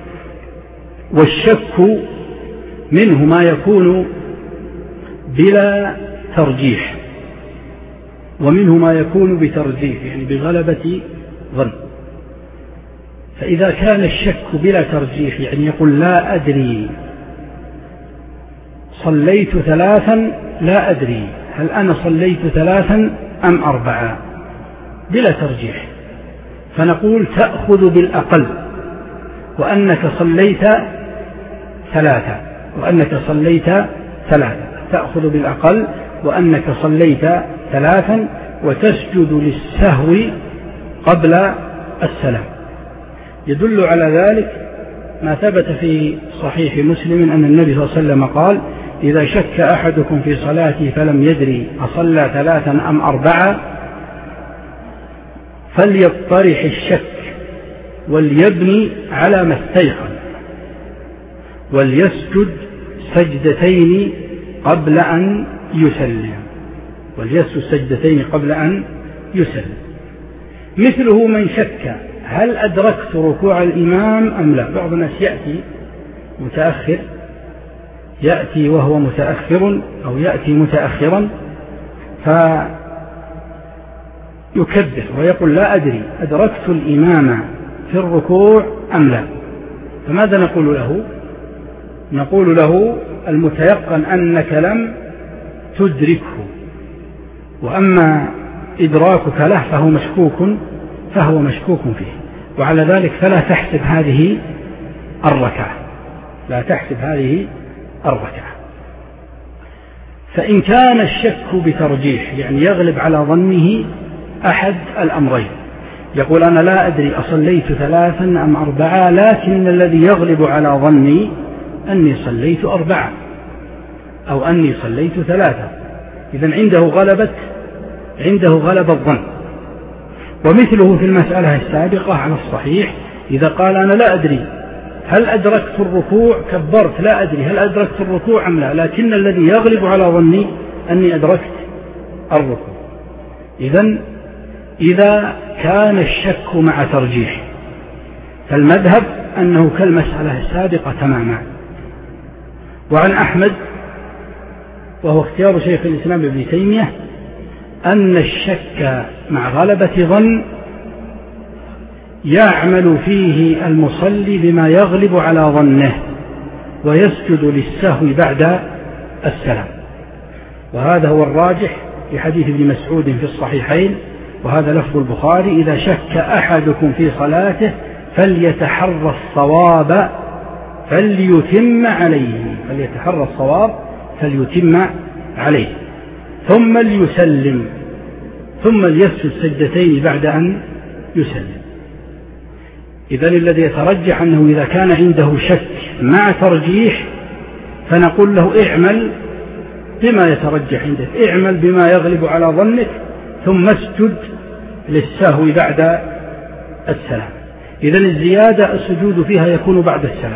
والشك منه ما يكون بلا ترجيح ومنه ما يكون بترجيح يعني بغلبة ظن. فإذا كان الشك بلا ترجيح يعني يقول لا أدري صليت ثلاثا لا أدري هل أنا صليت ثلاثا أم أربعة بلا ترجيح، فنقول تأخذ بالأقل وأنك صليت ثلاثة وأنك صليت ثلاثة تأخذ بالأقل وأنك صليت ثلاثا وتسجد للسهو قبل السلام. يدل على ذلك ما ثبت في صحيح مسلم أن النبي صلى الله عليه وسلم قال إذا شك أحدكم في صلاته فلم يدري أصلى ثلاثا أم أربعة فليطرح الشك وليبني على ما استيقن وليسجد سجدتين قبل أن يسلم وليسجد سجدتين قبل أن يسلم. مثله من شك هل أدركت ركوع الإمام أم لا. بعض الناس يأتي متأخر يأتي وهو متأخر أو يأتي متأخرا فيكبر ويقول لا أدري أدركت الإمام في الركوع أم لا. فماذا نقول له؟ نقول له المتيقن أنك لم تدركه، وأما إدراكك له فهو مشكوك فهو مشكوك فيه، وعلى ذلك فلا تحسب هذه الركعة لا تحسب هذه الركعة. فإن كان الشك بترجيح يعني يغلب على ظنه أحد الأمرين، يقول أنا لا أدري أصليت ثلاثا أم أربعة لكن الذي يغلب على ظني أني صليت أربعة أو أني صليت ثلاثة، إذن عنده غلبة عنده غلب الظن. ومثله في المسألة السابقة على الصحيح إذا قال أنا لا أدري هل أدركت الركوع كبرت لا أدري هل أدركت الركوع أم لا، لكن الذي يغلب على ظني أني أدركت الركوع. إذن إذا كان الشك مع ترجيح فالمذهب أنه كالمسألة السابقة تماما. وعن أحمد وهو اختيار شيخ الإسلام ابن تيمية أن الشك مع غلبة ظن يعمل فيه المصلي بما يغلب على ظنه ويسجد للسهو بعد السلام. وهذا هو الراجح في حديث ابن مسعود في الصحيحين، وهذا لفظ البخاري: إذا شك أحدكم في صلاته فليتحرى الصواب فليتم عليه فليتحرى الصواب فليتم عليه ثم ليسلم ثم ليسجد سجدتين بعد أن يسلم. إذن الذي يترجح أنه إذا كان عنده شك مع ترجيح فنقول له: اعمل بما يترجح عندك، اعمل بما يغلب على ظنك، ثم اسجد للسهو بعد السلام. إذن الزيادة السجود فيها يكون بعد السلام،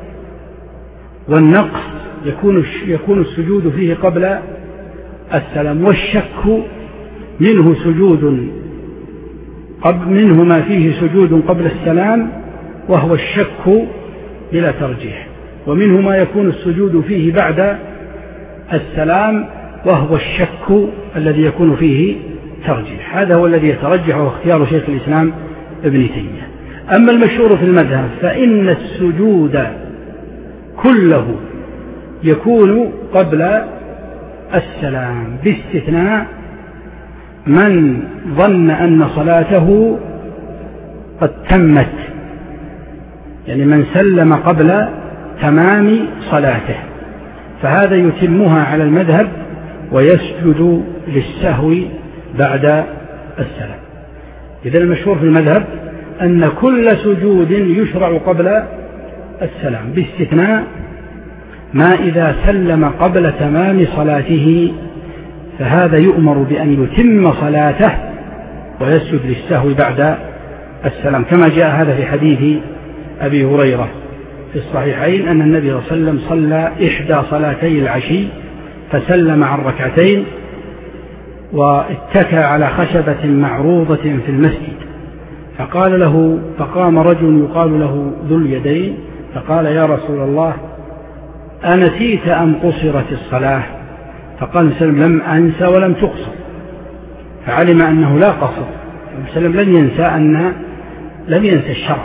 والنقص يكون يكون السجود فيه قبل السلام، والشك منه سجود قبل منه ما فيه سجود قبل السلام وهو الشك بلا ترجيح، ومنه ما يكون السجود فيه بعد السلام وهو الشك الذي يكون فيه ترجيح. هذا هو الذي يترجح واختيار شيخ الإسلام ابن تيمية. أما المشهور في المذهب فإن السجود كله يكون قبل السلام، باستثناء من ظن أن صلاته قد تمت، يعني من سلم قبل تمام صلاته، فهذا يتمها على المذهب ويسجد للسهو بعد السلام. إذن المشهور في المذهب أن كل سجود يشرع قبل السلام، باستثناء ما إذا سلم قبل تمام صلاته، فهذا يؤمر بأن يتم صلاته ويسجد للسهو بعد السلام، كما جاء هذا في حديث أبي هريرة في الصحيحين أن النبي صلى الله عليه وسلم صلى إحدى صلاتي العشي فسلم عن ركعتين واتكى على خشبة معروضة في المسجد، فقال له فقام رجل يقال له ذو اليدين فقال: يا رسول الله، أنسيت أم قصرت الصلاة؟ فقال النبي صلى الله عليه وسلم: لم أنسى ولم تقصر. فعلم أنه لا قصر، النبي صلى الله عليه وسلم لم ينسى أن لم ينسى الشرع،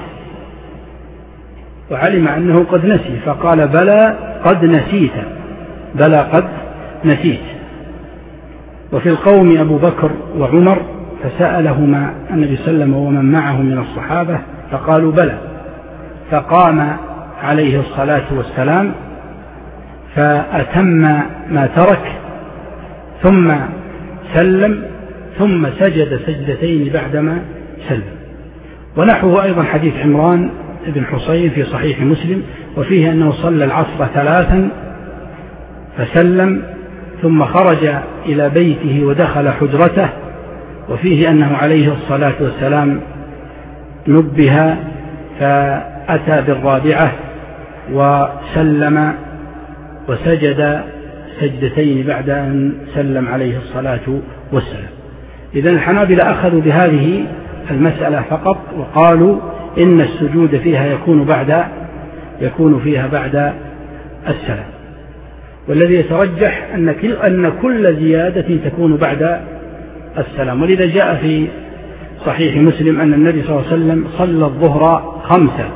وعلم أنه قد نسي، فقال: بلى قد نسيت، بلى قد نسيت. وفي القوم أبو بكر وعمر فسألهما النبي صلى الله عليه وسلم ومن معه من الصحابة فقالوا: بلى. فقام عليه الصلاة والسلام فأتم ما ترك ثم سلم ثم سجد سجدتين بعدما سلم. ونحوه أيضا حديث عمران بن حصين في صحيح مسلم، وفيه أنه صلى العصر ثلاثا فسلم ثم خرج إلى بيته ودخل حجرته، وفيه أنه عليه الصلاة والسلام نبه فأتى بالرابعة وسلم وسجد سجدتين بعد أن سلم عليه الصلاة والسلام. إذن الحنابلة أخذوا بهذه المسألة فقط وقالوا إن السجود فيها يكون بعد يكون فيها بعد السلام، والذي يترجح أن كل, أن كل زيادة تكون بعد السلام. ولذا جاء في صحيح مسلم أن النبي صلى الله عليه وسلم صلى الظهر خمسة،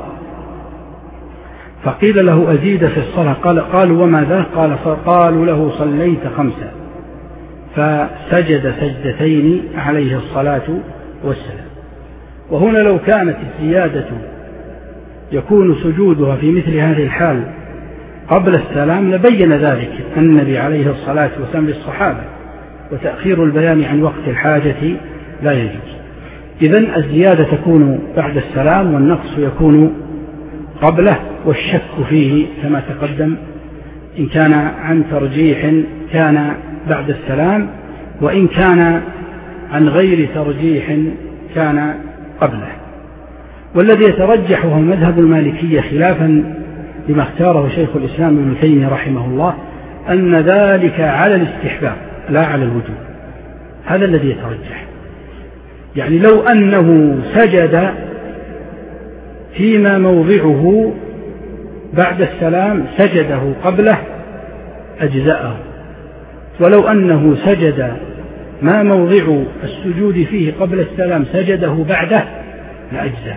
فقيل له: أزيد في الصلاة؟ قال قالوا: وما ذا؟ قال فقالوا له: صليت خمسة، فسجد سجدتين عليه الصلاة والسلام. وهنا لو كانت الزيادة يكون سجودها في مثل هذه الحال قبل السلام لبين ذلك النبي عليه الصلاة والسلام للصحابة، وتأخير البيان عن وقت الحاجة لا يجوز. إذن الزيادة تكون بعد السلام والنقص يكون قبله، والشك فيه كما تقدم إن كان عن ترجيح كان بعد السلام، وإن كان عن غير ترجيح كان قبله. والذي يترجح هو مذهب المالكية خلافا لما اختاره شيخ الإسلام ابن تيمية رحمه الله، أن ذلك على الاستحباب لا على الوجوب. هذا الذي يترجح، يعني لو أنه سجد فيما موضعه بعد السلام سجده قبله أجزأه، ولو أنه سجد ما موضع السجود فيه قبل السلام سجده بعده لأجزأ،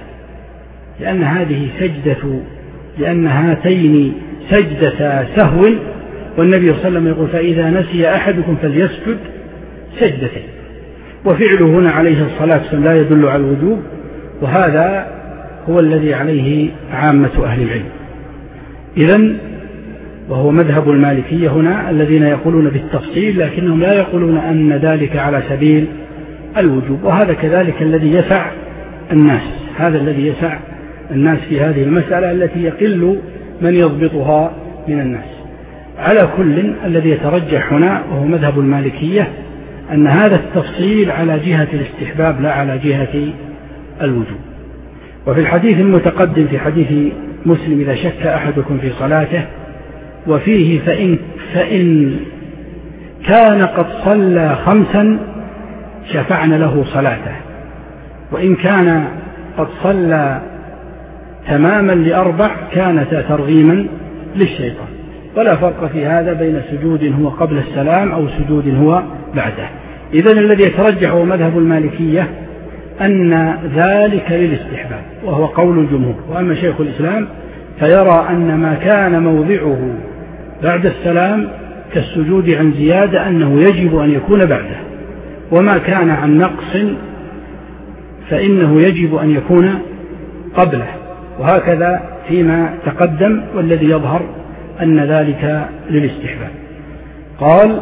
لأن هذه سجدة لأن هاتين سجدة سهو والنبي صلى الله عليه وسلم يقول فإذا نسي أحدكم فليسجد سجدتين، وفعله هنا عليه الصلاة والسلام لا يدل على الوجوب، وهذا هو الذي عليه عامة أهل العلم. إذن وهو مذهب المالكية هنا الذين يقولون بالتفصيل، لكنهم لا يقولون أن ذلك على سبيل الوجوب، وهذا كذلك الذي يسع الناس، هذا الذي يسع الناس في هذه المسألة التي يقل من يضبطها من الناس. على كل الذي يترجح هنا وهو مذهب المالكية أن هذا التفصيل على جهة الاستحباب لا على جهة الوجوب. وفي الحديث المتقدم في حديث مسلم إذا شك أحدكم في صلاته وفيه فإن, فإن كان قد صلى خمسا شفعنا له صلاته، وإن كان قد صلى تماما لأربع كانت ترغيما للشيطان. ولا فرق في هذا بين سجود هو قبل السلام أو سجود هو بعده. إذن الذي يترجح هو مذهب المالكية أن ذلك للاستحباب وهو قول الجمهور. وأما شيخ الإسلام فيرى أن ما كان موضعه بعد السلام كالسجود عن زيادة أنه يجب أن يكون بعده، وما كان عن نقص فإنه يجب أن يكون قبله، وهكذا فيما تقدم، والذي يظهر أن ذلك للاستحباب. قال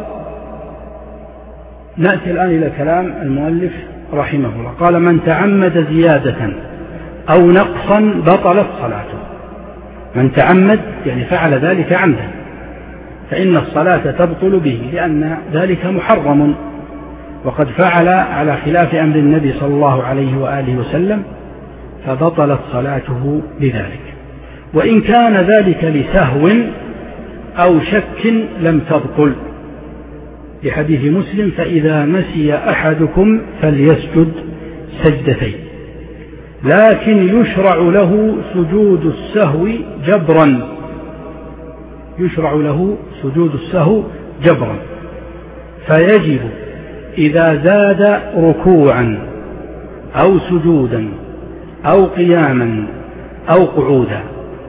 نأتي الآن إلى كلام المؤلف رحمه الله. قال من تعمد زيادة أو نقصا بطلت صلاته. من تعمد يعني فعل ذلك عمدا فإن الصلاة تبطل به، لأن ذلك محرم وقد فعل على خلاف أمر النبي صلى الله عليه وآله وسلم، فبطلت صلاته بذلك. وإن كان ذلك لسهو أو شك لم تبطل، لحديث مسلم فإذا نسي أحدكم فليسجد سجدتين، لكن يشرع له سجود السهو جبرا، يشرع له سجود السهو جبرا، فيجب إذا زاد ركوعا أو سجودا أو قياما أو قعودا.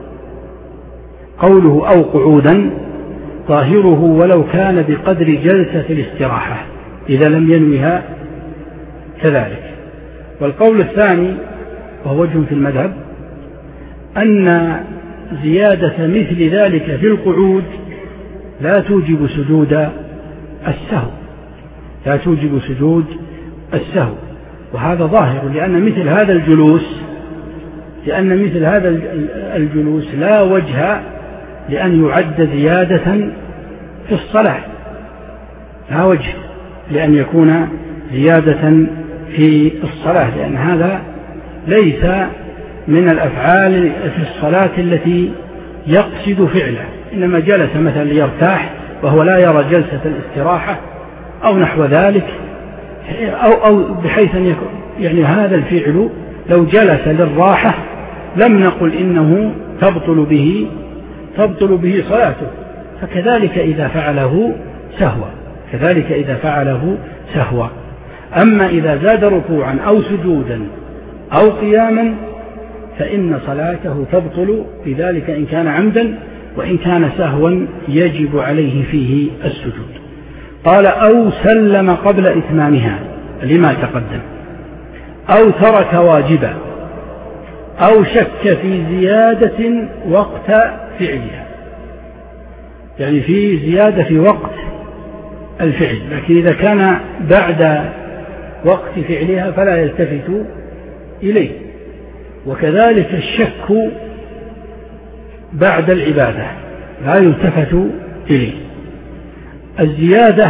قوله أو قعودا ظاهره ولو كان بقدر جلسة الاستراحة إذا لم ينوها كذلك. والقول الثاني وهو وجه في المذهب أن زيادة مثل ذلك في القعود لا توجب سجود السهو، لا توجب سجود السهو، وهذا ظاهر لأن مثل هذا الجلوس لأن مثل هذا الجلوس لا وجه لأن يعد زيادة في الصلاة، لا وجه لأن يكون زيادة في الصلاة، لأن هذا ليس من الأفعال في الصلاة التي يقصد فعله، إنما جلس مثلا ليرتاح وهو لا يرى جلسة الاستراحة أو نحو ذلك، أو, أو بحيث أن يكون يعني هذا الفعل لو جلس للراحة لم نقل إنه تبطل به تبطل به صلاته، فكذلك إذا فعله سهوا، كذلك إذا فعله سهوا. أما إذا زاد ركوعا أو سجودا أو قياما فإن صلاته تبطل بذلك إن كان عمدا، وإن كان سهوا يجب عليه فيه السجود. قال أو سلم قبل إتمامها لما تقدم، أو ترك واجبا، أو شك في زيادة وقت فعلها، يعني في زيادة في وقت الفعل، لكن إذا كان بعد وقت فعلها فلا يلتفت إليه. وكذلك الشك بعد العبادة لا يلتفت إليه. الزيادة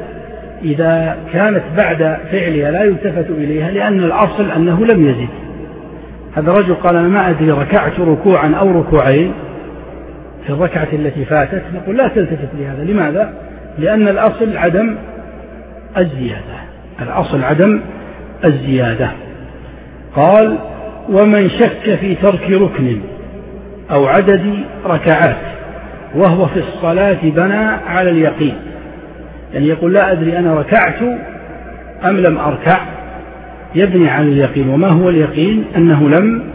إذا كانت بعد فعلها لا يلتفت إليها لأن الأصل أنه لم يزد. هذا رجل قال أنا ما أدري ركعت ركوعا أو ركوعين في الركعة التي فاتت، نقول لا تلتفت لهذا. لماذا؟ لأن الأصل عدم الزيادة، الأصل عدم الزيادة. قال ومن شك في ترك ركن أو عدد ركعات وهو في الصلاة بنى على اليقين، يعني يقول لا أدري أنا ركعت أم لم أركع، يبني على اليقين. وما هو اليقين؟ أنه لم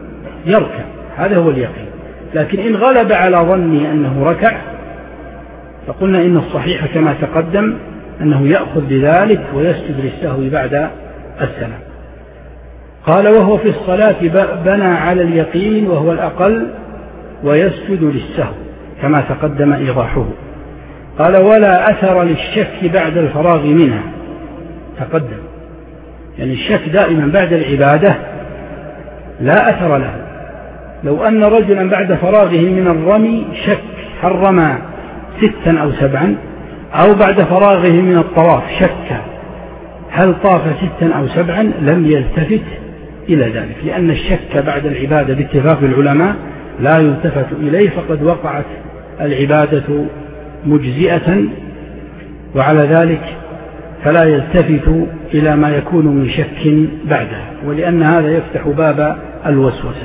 يركع، هذا هو اليقين. لكن إن غلب على ظني أنه ركع فقلنا إن الصحيح كما تقدم أنه يأخذ بذلك ويسجد للسهو بعد السلام. قال وهو في الصلاة بنى على اليقين وهو الأقل ويسجد للسهو كما تقدم إيضاحه. قال ولا أثر للشك بعد الفراغ منها، تقدم يعني الشك دائما بعد العبادة لا أثر له. لو أن رجلا بعد فراغه من الرمي شك هل رمى ستا أو سبعا، أو بعد فراغه من الطواف شك هل طاف ستا أو سبعا، لم يلتفت إلى ذلك، لأن الشك بعد العبادة باتفاق العلماء لا يلتفت إليه، فقد وقعت العبادة مجزئة، وعلى ذلك فلا يلتفت إلى ما يكون من شك بعدها، ولأن هذا يفتح باب الوسوسة.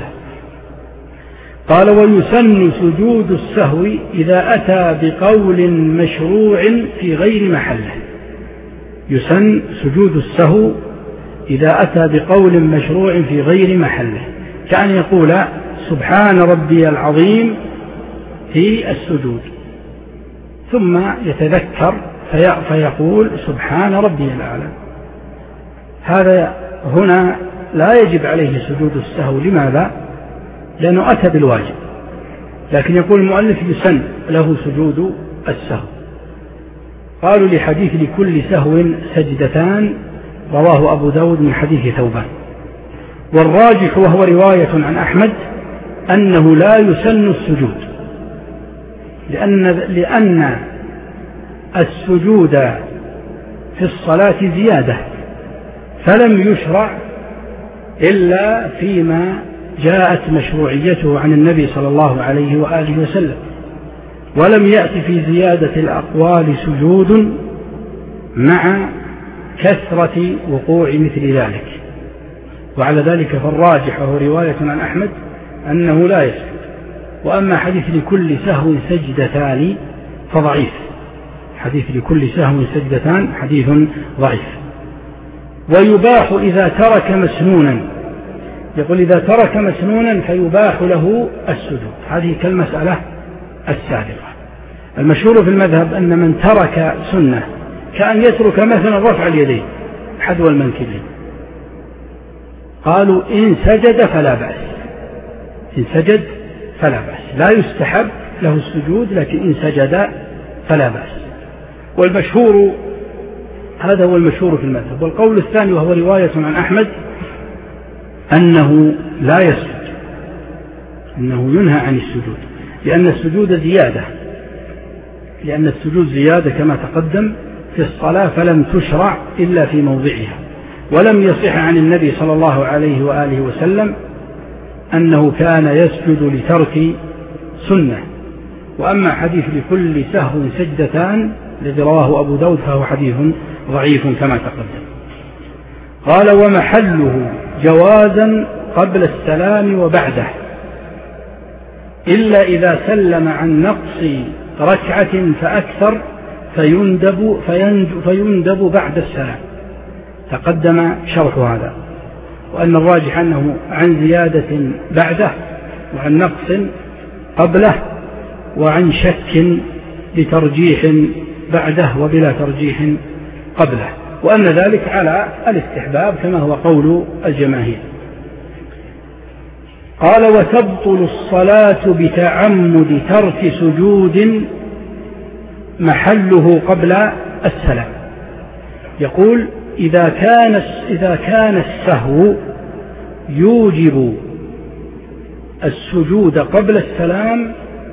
قال ويسن سجود السهو إذا أتى بقول مشروع في غير محله. يسن سجود السهو إذا أتى بقول مشروع في غير محله، كأن يقول سبحان ربي العظيم في السجود ثم يتذكر فيقول سبحان ربي الأعلى. هذا هنا لا يجب عليه سجود السهو. لماذا؟ لأنه أتى بالواجب، لكن يقول المؤلف يسن له سجود السهو. قالوا لحديث لكل سهو سجدتان رواه أبو داود من حديث ثوبان. والراجح وهو رواية عن أحمد أنه لا يسن السجود، لأن, لأن السجود في الصلاة زيادة، فلم يشرع إلا فيما جاءت مشروعيته عن النبي صلى الله عليه وآله وسلم، ولم يأتي في زيادة الأقوال سجود مع كثرة وقوع مثل ذلك. وعلى ذلك فالراجح وهو رواية عن أحمد أنه لا يسجد. وأما حديث لكل سهو سجدتان فضعيف، حديث لكل سهو سجدتان حديث ضعيف. ويباح إذا ترك مسنونا، يقول إذا ترك مسنونا فيباح له السجود. هذه كالمسألة السابقة. المشهور في المذهب أن من ترك سنة كأن يترك مثلا رفع اليدين حذو المنكبين، قالوا إن سجد فلا بأس، إن سجد فلا بأس، لا يستحب له السجود، لكن إن سجد فلا بأس. والمشهور هذا هو المشهور في المذهب. والقول الثاني وهو رواية عن أحمد أنه لا يسجد، أنه ينهى عن السجود، لأن السجود زيادة، لأن السجود زيادة كما تقدم في الصلاة، فلم تشرع إلا في موضعها. ولم يصح عن النبي صلى الله عليه وآله وسلم أنه كان يسجد لترك سنة. وأما حديث لكل سهو سجدتان الذي رواه أبو داود فهو حديث ضعيف كما تقدم. قال ومحله جوازا قبل السلام وبعده، إلا إذا سلم عن نقص ركعة فأكثر فيندب, فيندب, فيندب بعد السلام. تقدم شرح هذا، وأن الراجح أنه عن زيادة بعده، وعن نقص قبله، وعن شك لترجيح بعده وبلا ترجيح قبله، وأن ذلك على الاستحباب كما هو قول الجماهير. قال وتبطل الصلاة بتعمد ترك سجود محله قبل السلام. يقول إذا كان إذا كان السهو يوجب السجود قبل السلام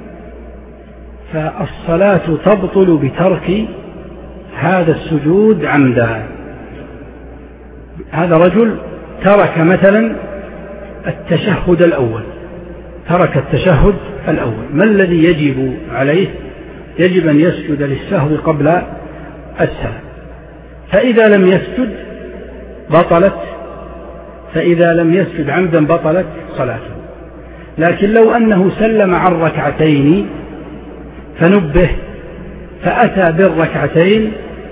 فالصلاة تبطل بترك هذا السجود عمدا. هذا رجل ترك مثلا التشهد الأول، ترك التشهد الأول، ما الذي يجب عليه؟ يجب أن يسجد للسهو قبل السلام. فإذا لم يسجد بطلت، فإذا لم يسجد عمدا بطلت صلاته. لكن لو أنه سلم عن ركعتين فنبه فأتى بالركعتين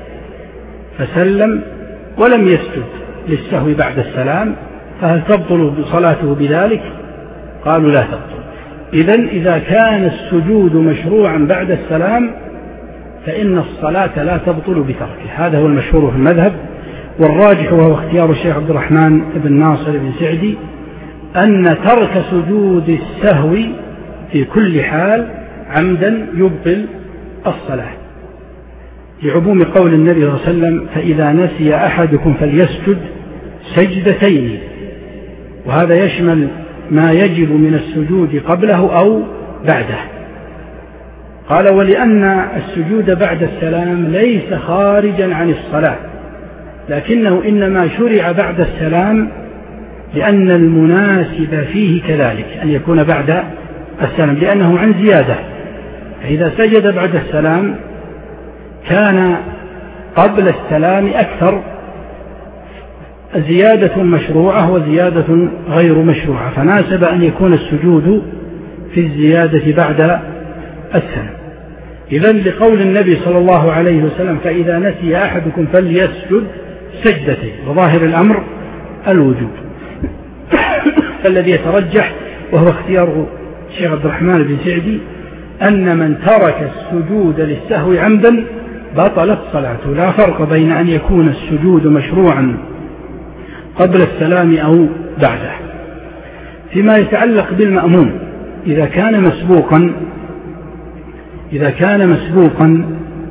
فسلم ولم يسجد للسهو بعد السلام، فهل تبطل صلاته بذلك؟ قالوا لا تبطل. إذن إذا كان السجود مشروعا بعد السلام فإن الصلاة لا تبطل بتركه. هذا هو المشهور في المذهب، والراجح وهو اختيار الشيخ عبد الرحمن بن ناصر بن سعدي أن ترك سجود السهو في كل حال عمدا يبطل الصلاة، لعموم قول النبي صلى الله عليه وسلم: فإذا نسي أحدكم فليسجد سجدتين. وهذا يشمل ما يجب من السجود قبله أو بعده. قال: ولأن السجود بعد السلام ليس خارجا عن الصلاة، لكنه إنما شرع بعد السلام لأن المناسب فيه كذلك أن يكون بعد السلام، لأنه عن زيادة. فإذا سجد بعد السلام كان قبل السلام أكثر، زيادة مشروعة وزيادة غير مشروعة، فناسب أن يكون السجود في الزيادة بعد السلام. إذن لقول النبي صلى الله عليه وسلم: فإذا نسي أحدكم فليسجد سجدتين، وظاهر الأمر الوجوب. فالذي يترجح وهو اختيار الشيخ عبد الرحمن بن سعدي أن من ترك السجود للسهو عمدا بطلت صلاته، لا فرق بين أن يكون السجود مشروعا قبل السلام أو بعده. فيما يتعلق بالمأموم، إذا كان مسبوقا إذا كان مسبوقا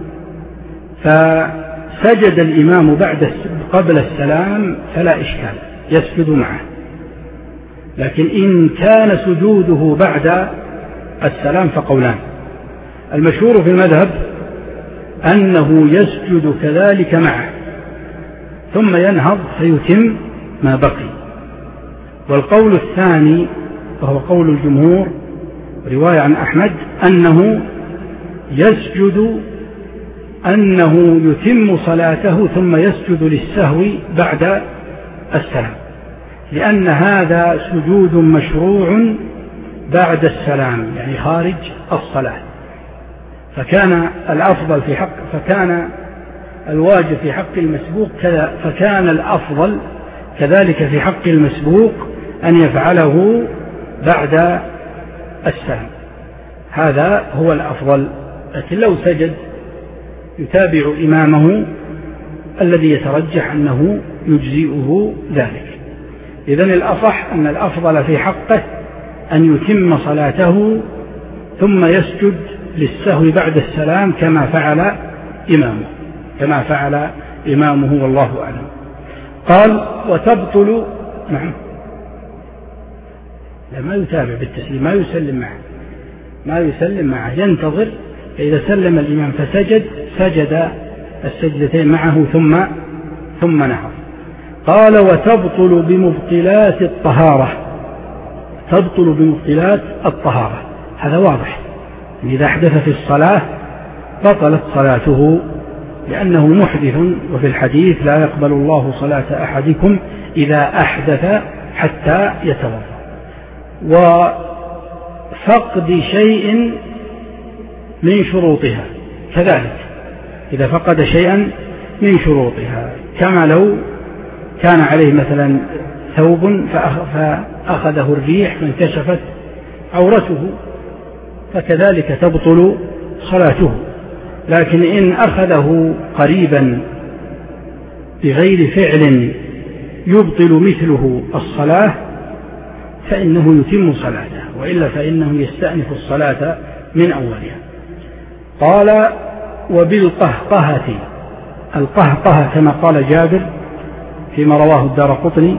فسجد الإمام بعد قبل السلام فلا إشكال، يسجد معه. لكن إن كان سجوده بعد السلام فقولان: المشهور في المذهب أنه يسجد كذلك معه ثم ينهض فيتم ما بقي. والقول الثاني وهو قول الجمهور رواية عن أحمد أنه يسجد أنه يتم صلاته ثم يسجد للسهو بعد السلام، لأن هذا سجود مشروع بعد السلام، يعني خارج الصلاة. فكان الأفضل في حق فكان الواجب في حق المسبوق كذا، فكان الأفضل كذلك في حق المسبوق أن يفعله بعد السلام، هذا هو الأفضل. لكن لو سجد يتابع إمامه الذي يترجح أنه يجزئه ذلك. إذن الأصح أن الأفضل في حقه أن يتم صلاته ثم يسجد للسهو بعد السلام كما فعل إمامه كما فعل إمامه والله أعلم. قال: وتبطل نعم لا ما يتابع بالتسليم، ما يسلم معه ما يسلم معه ينتظر، فإذا سلم الإمام فسجد سجد السجدتين معه ثم ثم نهض. قال: وتبطل بمبطلات الطهارة. تبطل بمبطلات الطهارة، هذا واضح، إذا أحدث في الصلاة بطلت صلاته لأنه محدث، وفي الحديث: لا يقبل الله صلاة أحدكم إذا أحدث حتى يتوضأ. وفقد شيء من شروطها كذلك، إذا فقد شيئا من شروطها، كما لو كان عليه مثلا ثوب فأخذه الريح فانكشفت عورته، فكذلك تبطل صلاته. لكن إن أخذه قريبا بغير فعل يبطل مثله الصلاة فإنه يتم صلاته، وإلا فإنه يستأنف الصلاة من أولها. قال: وبالقهقهة. القهقهة كما قال جابر فيما رواه الدارقطني: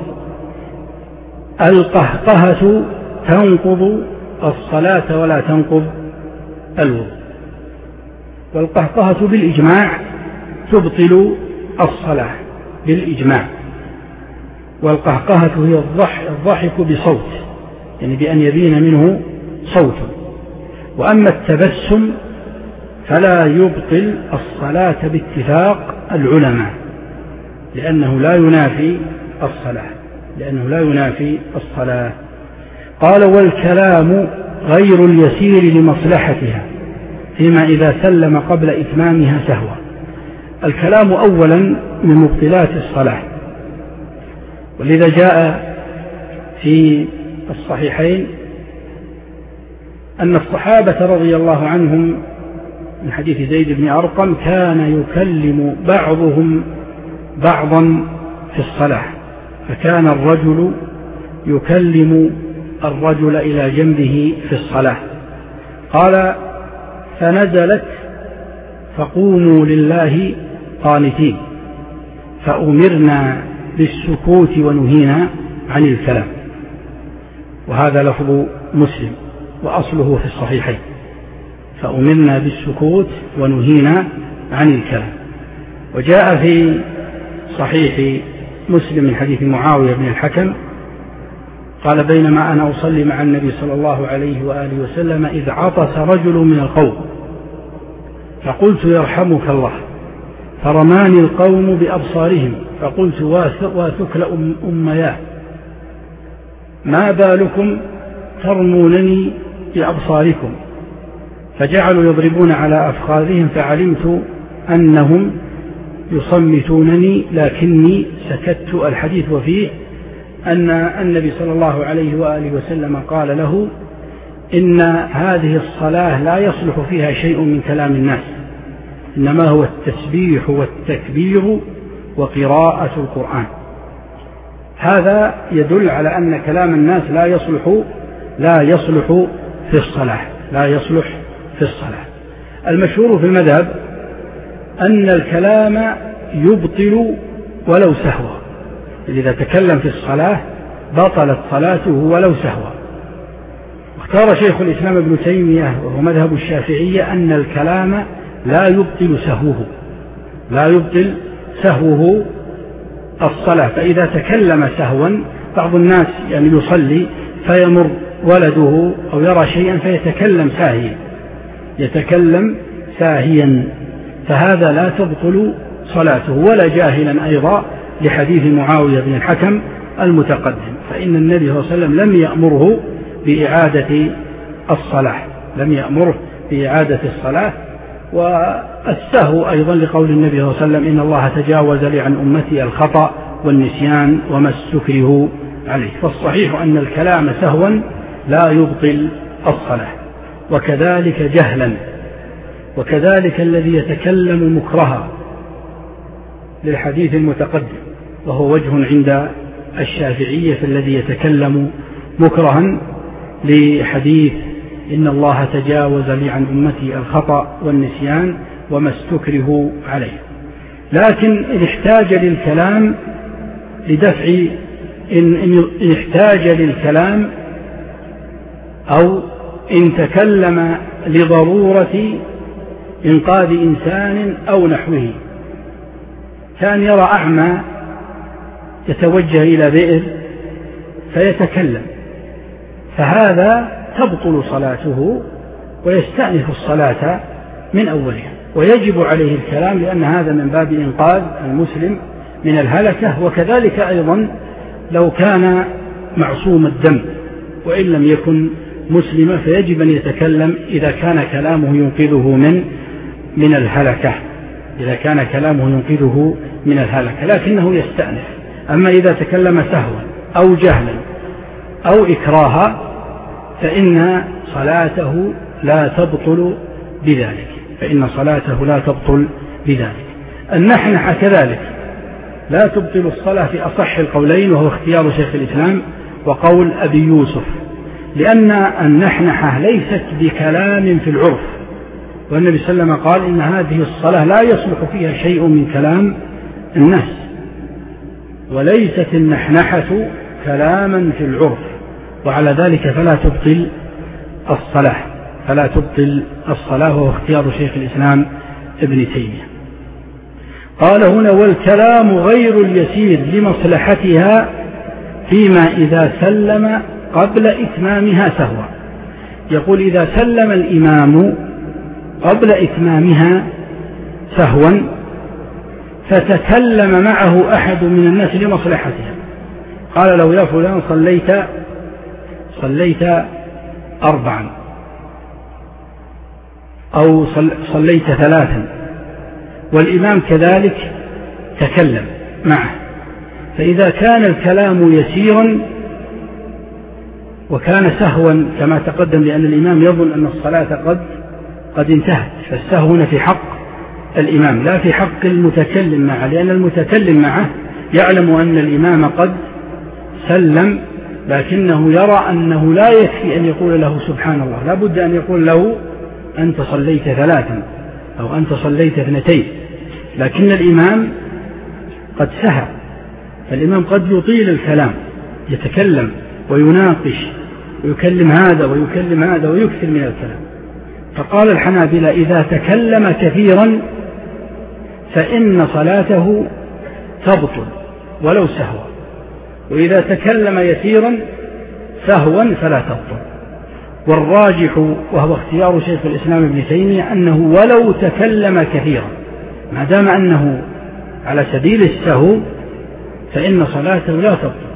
القهقهة تنقض الصلاة ولا تنقض الوضوء. والقهقهة بالإجماع تبطل الصلاة بالإجماع. والقهقهة هي الضحك بصوت، يعني بأن يبين منه صوت. وأما التبسم فلا يبطل الصلاة باتفاق العلماء، لأنه لا ينافي الصلاة لأنه لا ينافي الصلاة. قال: والكلام غير اليسير لمصلحتها فيما إذا سلم قبل إتمامها سهوا. الكلام أولا من مبطلات الصلاة، ولذا جاء في الصحيحين أن الصحابة رضي الله عنهم من حديث زيد بن أرقم كان يكلم بعضهم بعضا في الصلاة، فكان الرجل يكلم الرجل إلى جنبه في الصلاة. قال فنزلت فقوموا لله قانتين، فأمرنا بالسكوت ونهينا عن الكلام. وهذا لفظ مسلم وأصله في الصحيحين، فأمرنا بالسكوت ونهينا عن الكلام. وجاء في صحيح مسلم من حديث معاوية بن الحكم قال بينما أنا أصلي مع النبي صلى الله عليه وآله وسلم إذ عطس رجل من القوم فقلت يرحمك الله، فرماني القوم بأبصارهم فقلت واثكل أمياه ما بالكم ترمونني بأبصاركم، فجعلوا يضربون على أفخاذهم فعلمت أنهم يصمتونني لكني سكت. الحديث وفيه أن النبي صلى الله عليه وآله وسلم قال له إن هذه الصلاة لا يصلح فيها شيء من كلام الناس، إنما هو التسبيح والتكبير وقراءة القرآن. هذا يدل على أن كلام الناس لا يصلح لا يصلح في الصلاة لا يصلح في الصلاة. المشهور في المذهب أن الكلام يبطل ولو سهوا، إذا تكلم في الصلاة بطلت صلاته ولو سهوا. واختار شيخ الإسلام ابن تيمية وهو مذهب الشافعية أن الكلام لا يبطل سهوه لا يبطل سهوه الصلاة. فإذا تكلم سهوا، بعض الناس يعني يصلي فيمر ولده أو يرى شيئا فيتكلم ساهيا يتكلم ساهيا فهذا لا تبطل صلاته، ولا جاهلا أيضا لحديث معاوية بن الحكم المتقدم، فإن النبي صلى الله عليه وسلم لم يأمره بإعادة الصلاة لم يأمره بإعادة الصلاة. والسهو أيضا لقول النبي صلى الله عليه وسلم إن الله تجاوز لي عن أمتي الخطأ والنسيان وما استكره عليه. فالصحيح أن الكلام سهوا لا يبطل الصلاة، وكذلك جهلا، وكذلك الذي يتكلم مكرها للحديث المتقدم، وهو وجه عند الشافعية في الذي يتكلم مكرها لحديث إن الله تجاوز لي عن أمتي الخطأ والنسيان وما استكره عليه. لكن إن احتاج للكلام لدفع إن, إن احتاج للكلام أو إن تكلم لضرورة إنقاذ إنسان أو نحوه، كان يرى أعمى يتوجه إلى بئر فيتكلم، فهذا تبطل صلاته ويستأنف الصلاة من أولها، ويجب عليه الكلام لأن هذا من باب إنقاذ المسلم من الهلكة. وكذلك أيضا لو كان معصوم الدم وإن لم يكن مسلما فيجب أن يتكلم إذا كان كلامه ينقذه من من الهلكة إذا كان كلامه ينقذه من الهلكة لكنه يستأنف. أما إذا تكلم سهوا أو جهلا أو إكراها فإن صلاته لا تبطل بذلك فإن صلاته لا تبطل بذلك. النحنحة كذلك لا تبطل الصلاة في أصح القولين، وهو اختيار شيخ الإسلام وقول أبي يوسف، لأن النحنحة ليست بكلام في العرف، والنبي صلى الله عليه وسلم قال إن هذه الصلاة لا يصلح فيها شيء من كلام الناس، وليست النحنحة كلاما في العرف، وعلى ذلك فلا تبطل الصلاة فلا تبطل الصلاة وهو اختيار شيخ الإسلام ابن تيمية. قال هنا والكلام غير اليسير لمصلحتها فيما إذا سلم قبل إتمامها سهوا. يقول إذا سلم الإمام قبل إتمامها سهوا فتكلم معه أحد من الناس لمصلحتها، قال له يا فلان صليت صليت أربعا أو صليت ثلاثا، والإمام كذلك تكلم معه، فإذا كان الكلام يسيرا وكان سهوا كما تقدم لأن الإمام يظن أن الصلاة قد قد انتهت، فالسهو هنا في حق الإمام لا في حق المتكلم معه، لأن المتكلم معه يعلم أن الإمام قد سلم، لكنه يرى أنه لا يكفي أن يقول له سبحان الله، لا بد أن يقول له أنت صليت ثلاثا أو أنت صليت اثنتين، لكن الإمام قد سهى، فالإمام قد يطيل الكلام، يتكلم ويناقش ويكلم هذا ويكلم هذا ويكثر من الكلام. فقال الحنابلة إذا تكلم كثيرا فإن صلاته تبطل ولو سهوا، وإذا تكلم يسيرا سهوا فلا تبطل. والراجح وهو اختيار شيخ الإسلام ابن تيمية أنه ولو تكلم كثيرا ما دام أنه على سبيل السهو فإن صلاته لا تبطل،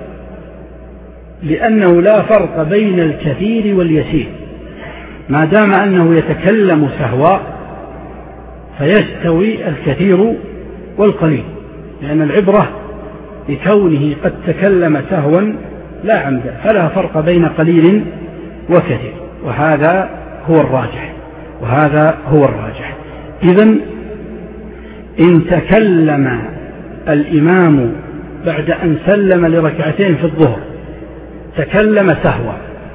لأنه لا فرق بين الكثير واليسير، ما دام أنه يتكلم سهوا فيستوي الكثير والقليل، لأن العبرة بكونه قد تكلم سهوا لا عمدا، فلا فرق بين قليل وكثير، وهذا هو الراجح وهذا هو الراجح. إذن إن تكلم الإمام بعد أن سلم لركعتين في الظهر تكلم سهوا،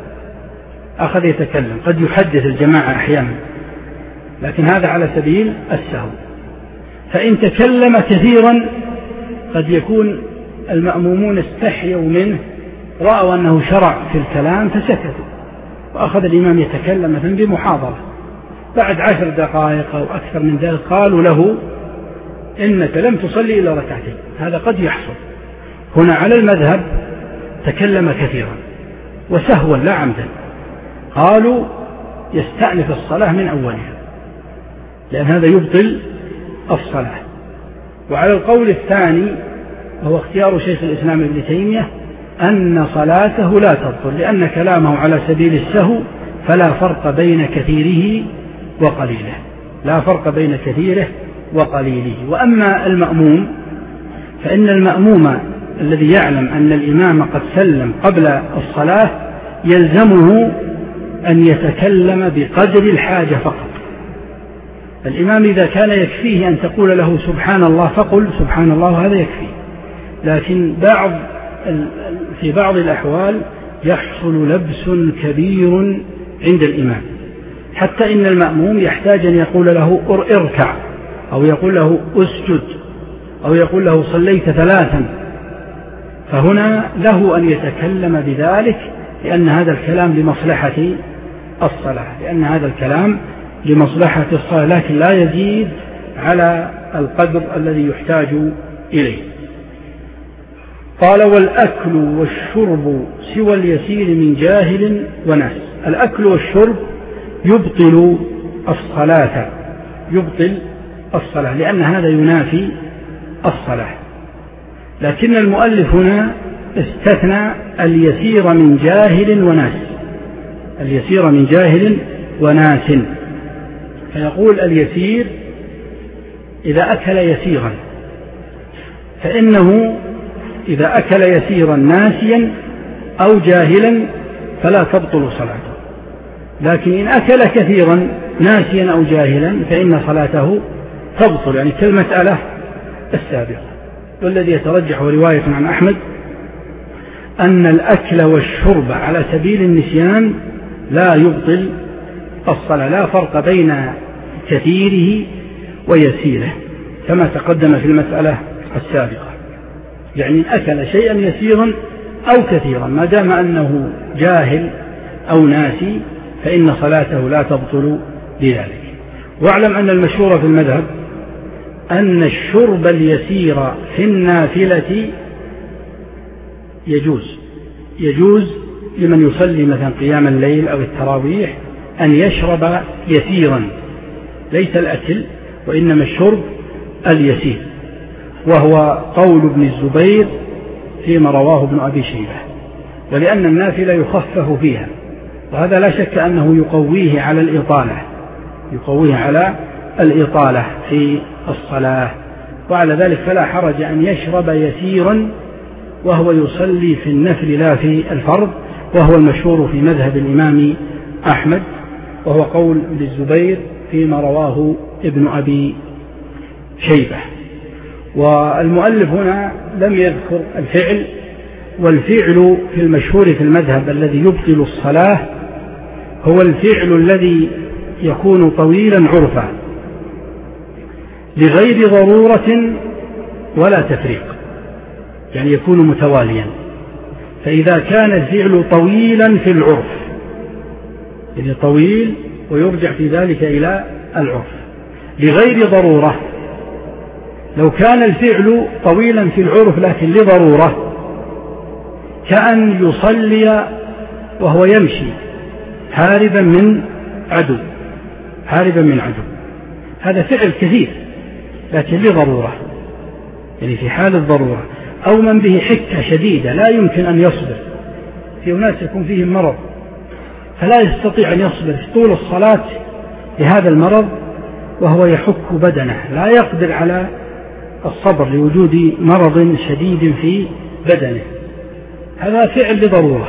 أخذ يتكلم، قد يحدث الجماعة أحيانا، لكن هذا على سبيل السهو. فإن تكلم كثيرا قد يكون المأمومون استحيوا منه، رأوا أنه شرع في الكلام فسكتوا، وأخذ الإمام يتكلم مثلا بمحاضرة، بعد عشر دقائق أو أكثر من ذلك قالوا له إنك لم تصلي إلا ركعتين. هذا قد يحصل. هنا على المذهب تكلم كثيرا وسهوا لا عمدا، قالوا يستأنف الصلاة من أولها، لأن هذا يبطل الصلاة. وعلى القول الثاني وهو اختيار شيخ الإسلام ابن تيمية أن صلاته لا تبطل، لأن كلامه على سبيل السهو، فلا فرق بين كثيره وقليله، لا فرق بين كثيره وقليله. وأما المأموم فإن المأموم الذي يعلم أن الإمام قد سلم قبل الصلاة يلزمه أن يتكلم بقدر الحاجة فقط. الإمام إذا كان يكفيه أن تقول له سبحان الله فقل سبحان الله، هذا يكفي. لكن بعض في بعض الأحوال يحصل لبس كبير عند الإمام، حتى إن المأموم يحتاج أن يقول له اركع، أو يقول له اسجد، أو يقول له صليت ثلاثا، فهنا له أن يتكلم بذلك، لأن هذا الكلام لمصلحة الصلاة، لأن هذا الكلام لمصلحة الصلاة، لكن لا يزيد على القدر الذي يحتاج إليه. قال والأكل والشرب سوى اليسير من جاهل وناس. الأكل والشرب يبطل الصلاة، يبطل الصلاة، لأن هذا ينافي الصلاة. لكن المؤلف هنا استثنى اليسير من جاهل وناس، اليسير من جاهل وناس، فيقول اليسير إذا أكل يسيرا، فإنه إذا أكل يسيرا ناسيا أو جاهلا فلا تبطل صلاته، لكن إن أكل كثيرا ناسيا أو جاهلا فإن صلاته تبطل، يعني كالمسألة السابقة. والذي يترجح رواية عن أحمد أن الأكل والشرب على سبيل النسيان لا يبطل الصلاة، لا فرق بين كثيره ويسيره كما تقدم في المسألة السابقة. يعني أكل شيئا يسيرا أو كثيرا ما دام أنه جاهل أو ناسي فإن صلاته لا تبطل بذلك. واعلم أن المشهور في المذهب أن الشرب اليسير في النافلة يجوز، يجوز لمن يصلي مثلا قيام الليل أو التراويح أن يشرب يسيرا، ليس الأكل وإنما الشرب اليسير، وهو قول ابن الزبير فيما رواه ابن أبي شيبة، ولأن النافلة يخفف فيها، وهذا لا شك أنه يقويه على الإطالة، يقويه على الإطالة في الصلاة. وعلى ذلك فلا حرج أن يشرب يسيرا وهو يصلي في النفل لا في الفرض، وهو المشهور في مذهب الإمام أحمد، وهو قول ابن الزبير فيما رواه ابن أبي شيبة. والمؤلف هنا لم يذكر الفعل، والفعل في المشهور في المذهب الذي يبطل الصلاة هو الفعل الذي يكون طويلا عرفا لغير ضرورة ولا تفريق، يعني يكون متواليا. فإذا كان الفعل طويلا في العرف، يعني طويل ويرجع في ذلك إلى العرف لغير ضرورة، لو كان الفعل طويلا في العرف لكن لضرورة، كأن يصلي وهو يمشي هاربا من عدو هاربا من عدو هذا فعل كثير لكن لضرورة، يعني في حال الضرورة. أو من به حكة شديدة لا يمكن أن يصبر، في ناس يكون فيهم مرض فلا يستطيع أن يصبر طول الصلاة لهذا المرض وهو يحك بدنه، لا يقدر على الصبر لوجود مرض شديد في بدنه، هذا فعل لضرورة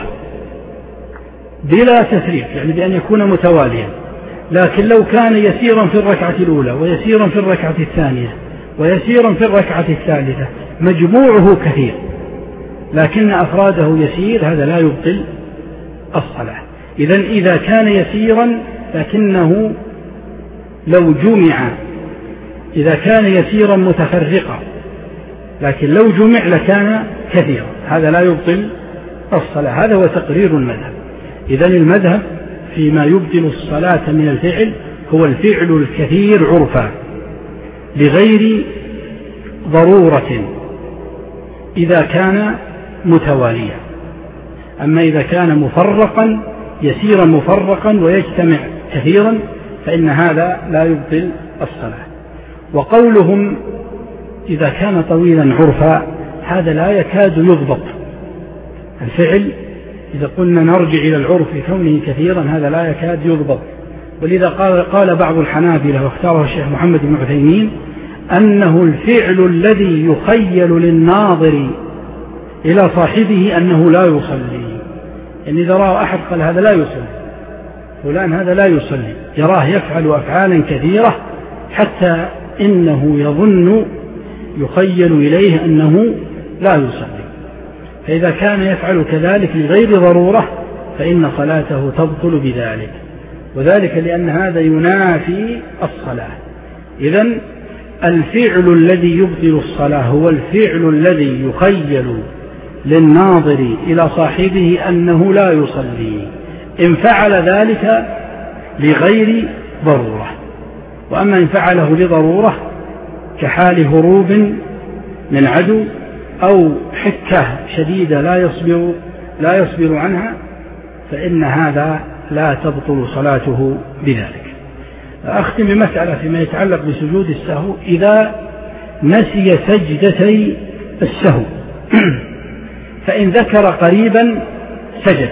بلا تفريق، يعني بأن يكون متواليا. لكن لو كان يسيرا في الركعة الأولى ويسيرا في الركعة الثانية ويسيرا في الركعة الثالثة مجموعه كثير لكن أفراده يسير، هذا لا يبطل الصلاة. إذن إذا كان يسيرا لكنه لو جمع، إذا كان يسيرا متفرقا لكن لو جمع لكان كثيرا، هذا لا يبطل الصلاة. هذا هو تقرير المذهب. إذن المذهب فيما يبطل الصلاة من الفعل هو الفعل الكثير عرفا لغير ضرورة إذا كان متواليا. أما إذا كان مفرقا يسيرا مفرقا ويجتمع كثيرا فإن هذا لا يبطل الصلاة. وقولهم إذا كان طويلا عرفا هذا لا يكاد يضبط الفعل. إذا قلنا نرجع إلى العرف كونه كثيرا هذا لا يكاد يضبط. ولذا قال, قال بعض الحنابلة واختاره الشيخ محمد بن عثيمين أنه الفعل الذي يخيل للناظر إلى صاحبه أنه لا يصلي، يعني إذا رأى أحد قال هذا لا يصلي، فلان هذا لا يصلي، يراه يفعل أفعالا كثيرة حتى إنه يظن يخيل إليه أنه لا يصلي. فإذا كان يفعل كذلك لغير ضرورة فإن صلاته تبطل بذلك، وذلك لأن هذا ينافي الصلاة. إذن الفعل الذي يبطل الصلاة هو الفعل الذي يخيل للناظر إلى صاحبه أنه لا يصلي إن فعل ذلك لغير ضرورة. وأما إن فعله لضرورة كحال هروب من عدو أو حكة شديدة لا يصبر, لا يصبر عنها فإن هذا لا تبطل صلاته بذلك. أختم بمسألة فيما يتعلق بسجود السهو. إذا نسي سجدتي السهو فإن ذكر قريبا سجد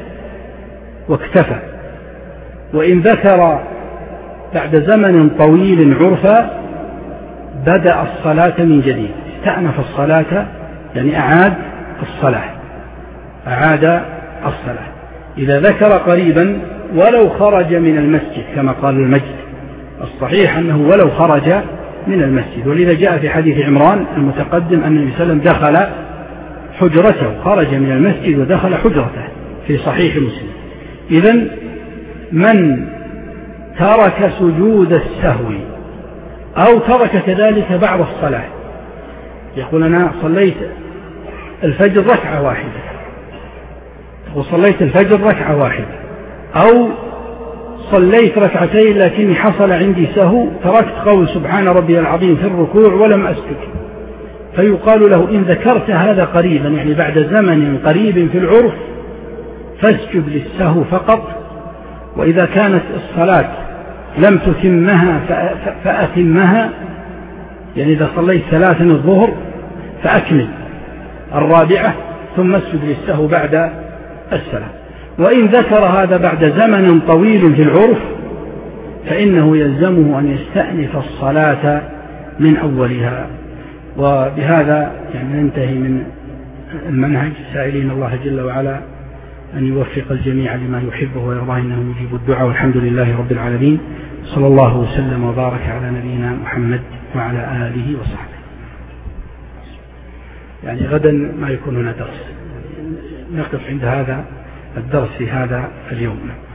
واكتفى، وإن ذكر بعد زمن طويل عرفا بدأ الصلاة من جديد، استأنف الصلاة يعني أعاد الصلاة أعاد الصلاة إذا ذكر قريبا ولو خرج من المسجد كما قال المجد. الصحيح أنه ولو خرج من المسجد، ولذا جاء في حديث عمران المتقدم أن النبي صلى الله عليه وسلم دخل حجرته، خرج من المسجد ودخل حجرته في صحيح مسلم. إذن من ترك سجود السهو أو ترك كذلك بعض الصلاة، يقول أنا صليت الفجر ركعة واحدة وصليت الفجر ركعة واحدة، أو صليت ركعتين لكني حصل عندي سهو تركت قول سبحان ربي العظيم في الركوع ولم أسجد، فيقال له إن ذكرت هذا قريبا يعني بعد زمن قريب في العرف فاسجد للسهو فقط، وإذا كانت الصلاة لم تتمها فأتمها، يعني إذا صليت ثلاثا الظهر فأكمل الرابعة ثم اسجد للسهو بعد السلام. وإن ذكر هذا بعد زمن طويل في العرف فإنه يلزمه أن يستأنف الصلاة من أولها. وبهذا يعني ننتهي من المنهج، سائلين الله جل وعلا أن يوفق الجميع لما يحبه ويرضاه إنه يجيب الدعاء، والحمد لله رب العالمين، صلى الله وسلم وبارك على نبينا محمد وعلى آله وصحبه. يعني غدا ما يكون هنا درس، نقف عند هذا الدرس في هذا اليوم.